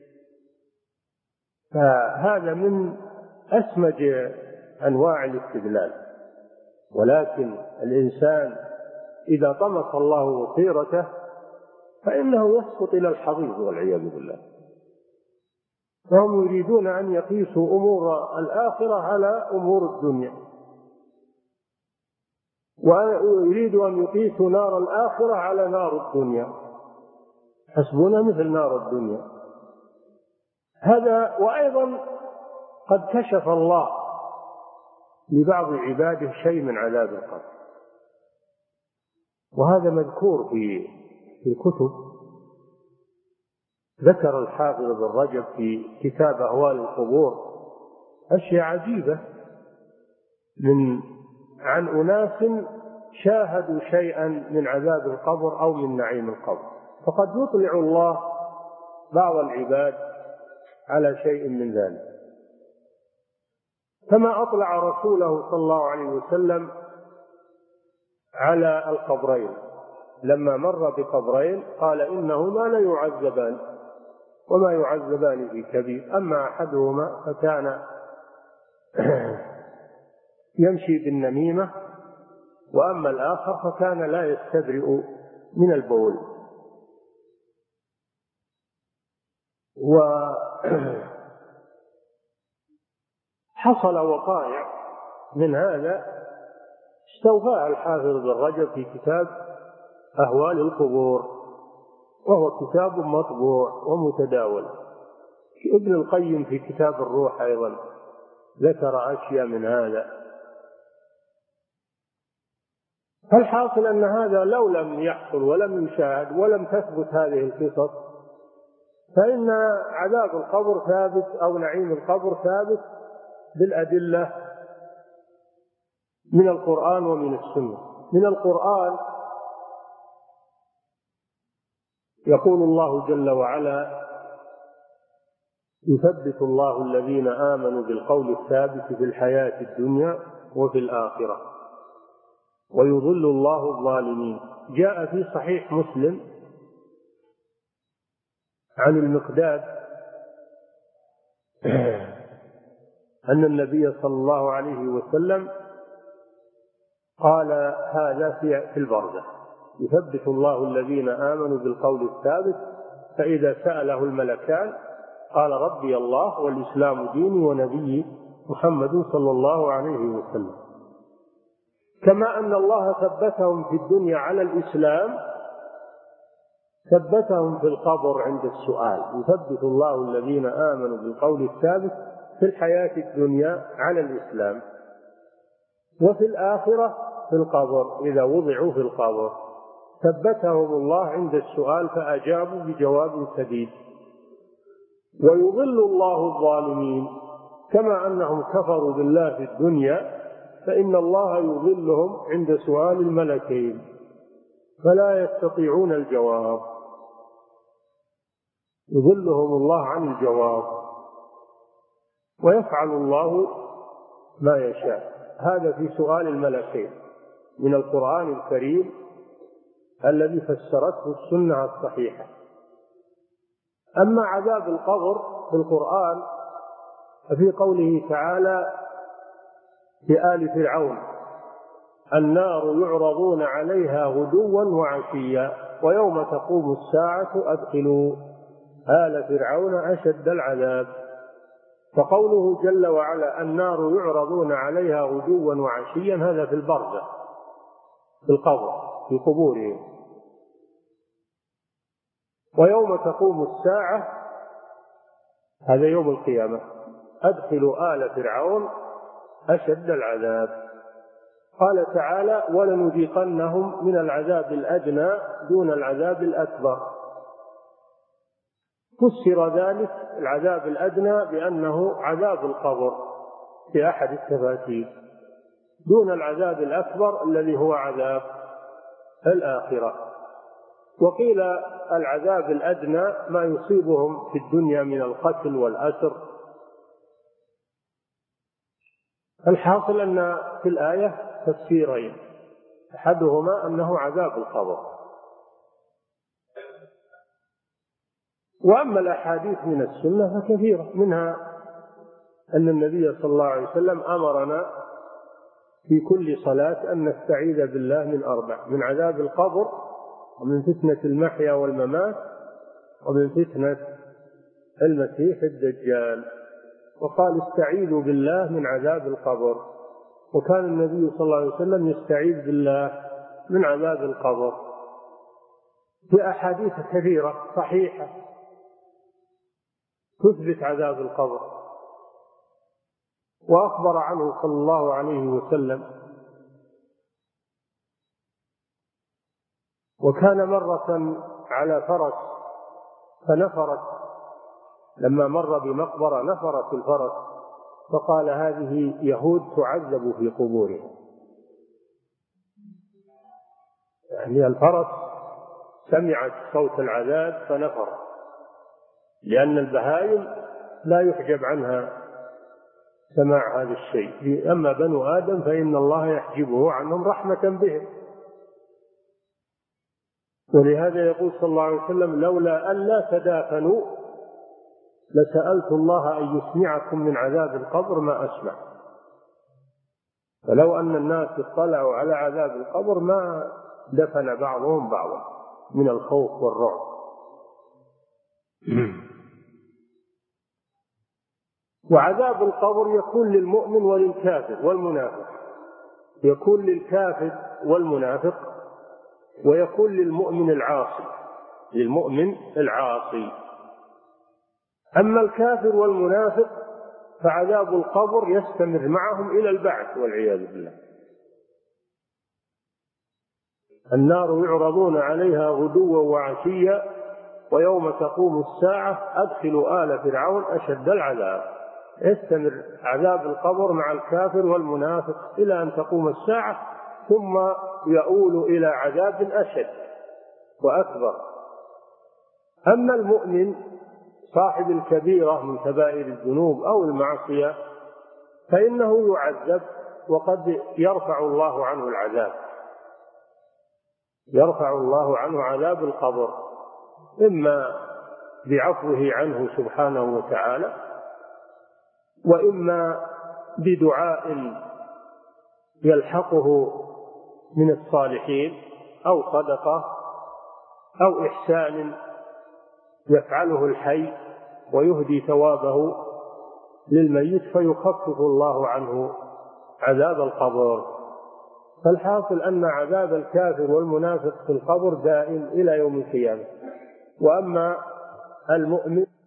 فهذا من أسمج أنواع الاستدلال. ولكن الإنسان إذا طمس الله بصيرته فإنه يسقط إلى الحضيض والعياذ بالله. فهم يريدون أن يقيسوا أمور الآخرة على أمور الدنيا، ويريدوا أن يقيسوا نار الآخرة على نار الدنيا، حسبنا مثل نار الدنيا. هذا وأيضا قد كشف الله لبعض عباده شيء من عذاب القبر، وهذا مذكور في في الكتب، ذكر الحافظ ابن رجب في كتاب أهوال القبور أشياء عجيبة من عن أناس شاهدوا شيئا من عذاب القبر أو من نعيم القبر، فقد يطلع الله بعض العباد على شيء من ذلك، كما أطلع رسوله صلى الله عليه وسلم على القبرين لما مر بقبرين قال إنهما لا يعذبان وما يعذبان في كبير، أما أحدهما فكان يمشي بالنميمة وأما الآخر فكان لا يستبرئ من البول. وحصل وقائع من هذا استوفاها الحافظ ابن رجب في كتاب أهوال القبور، وهو كتاب مطبوع ومتداول. ابن القيم في كتاب الروح أيضا ذكر أشياء من هذا. فالحاصل أن هذا لو لم يحصل ولم يشاهد ولم تثبت هذه القصص فإن عذاب القبر ثابت أو نعيم القبر ثابت بالأدلة من القرآن ومن السنة. من القرآن يقول الله جل وعلا: يثبت الله الذين آمنوا بالقول الثابت في الحياة الدنيا وفي الآخرة ويضل الله الظالمين. جاء في صحيح مسلم عن المقداد أن النبي صلى الله عليه وسلم قال هذا في البرزخ: يثبت الله الذين آمنوا بالقول الثابت فإذا سأله الملكان قال ربي الله والإسلام ديني ونبي محمد صلى الله عليه وسلم. كما أن الله ثبتهم في الدنيا على الإسلام ثبتهم في القبر عند السؤال. يثبت الله الذين آمنوا بالقول الثابت في الحياة الدنيا على الإسلام وفي الآخرة في القبر إذا وضعوا في القبر ثبتهم الله عند السؤال فأجابوا بجواب سديد. ويضل الله الظالمين، كما أنهم كفروا بالله في الدنيا فإن الله يضلهم عند سؤال الملكين فلا يستطيعون الجواب، يضلهم الله عن الجواب ويفعل الله ما يشاء. هذا في سؤال الملكين من القرآن الكريم الذي فسرته السنة الصحيحة. أما عذاب القبر في القرآن ففي قوله تعالى في آل فرعون: النار يعرضون عليها غدوا وعشيا ويوم تقوم الساعة أدخلوا آل فرعون أشد العذاب. فقوله جل وعلا النار يعرضون عليها غدوا وعشيا هذا في البرزخ في القبر في قبورهم. ويوم تقوم الساعة هذا يوم القيامة أدخلوا آل فرعون أشد العذاب. قال تعالى: ولنذيقنهم من العذاب الأدنى دون العذاب الأكبر. فسر ذلك العذاب الأدنى بأنه عذاب القبر في أحد التفاسير دون العذاب الأكبر الذي هو عذاب الآخرة. وقيل العذاب الأدنى ما يصيبهم في الدنيا من القتل والأسر. الحاصل أن في الآية تفسيرين، أحدهما أنه عذاب القبر. وأما الأحاديث من السنة فكثيرة، منها أن النبي صلى الله عليه وسلم أمرنا في كل صلاة أن نستعيذ بالله من أربع: من عذاب القبر ومن فتنة المحيا والممات ومن فتنة المسيح الدجال. وقال: استعيذوا بالله من عذاب القبر. وكان النبي صلى الله عليه وسلم يستعيذ بالله من عذاب القبر في أحاديث كثيرة صحيحة تثبت عذاب القبر. وأخبر عنه صلى الله عليه وسلم: وكان مرة على فرس فنفرت، لما مر بمقبرة نفرت الفرس فقال هذه يهود تعذب في قبورها. يعني الفرس سمعت صوت العذاب فنفر، لأن البهائم لا يحجب عنها سماع هذا الشيء، أما بنو آدم فإن الله يحجبه عنهم رحمة بهم. ولهذا يقول صلى الله عليه وسلم لولا أن لا تدافنوا لسألت الله أن يسمعكم من عذاب القبر ما أسمع. فلو أن الناس اطلعوا على عذاب القبر ما دفن بعضهم بعضا من الخوف والرعب. وعذاب القبر يكون للمؤمن وللكافر والمنافق، يكون للكافر والمنافق، ويكون للمؤمن العاصي، للمؤمن العاصي. أما الكافر والمنافق فعذاب القبر يستمر معهم إلى البعث والعياذ بالله. النار يعرضون عليها غدوا وعشيا ويوم تقوم الساعة أدخلوا آل فرعون أشد العذاب. يستمر عذاب القبر مع الكافر والمنافق إلى أن تقوم الساعة، ثم يؤول إلى عذاب أشد وأكبر. أما المؤمن صاحب الكبيرة من كبائر الذنوب أو المعصية فإنه يعذب، وقد يرفع الله عنه العذاب، يرفع الله عنه عذاب القبر، إما بعفوه عنه سبحانه وتعالى، وإما بدعاء يلحقه من الصالحين، أو صدقة، أو إحسان يفعله الحي ويهدي ثوابه للميت فيخفف الله عنه عذاب القبر. فالحاصل أن عذاب الكافر والمنافق في القبر دائم إلى يوم القيامة. وأما المؤمن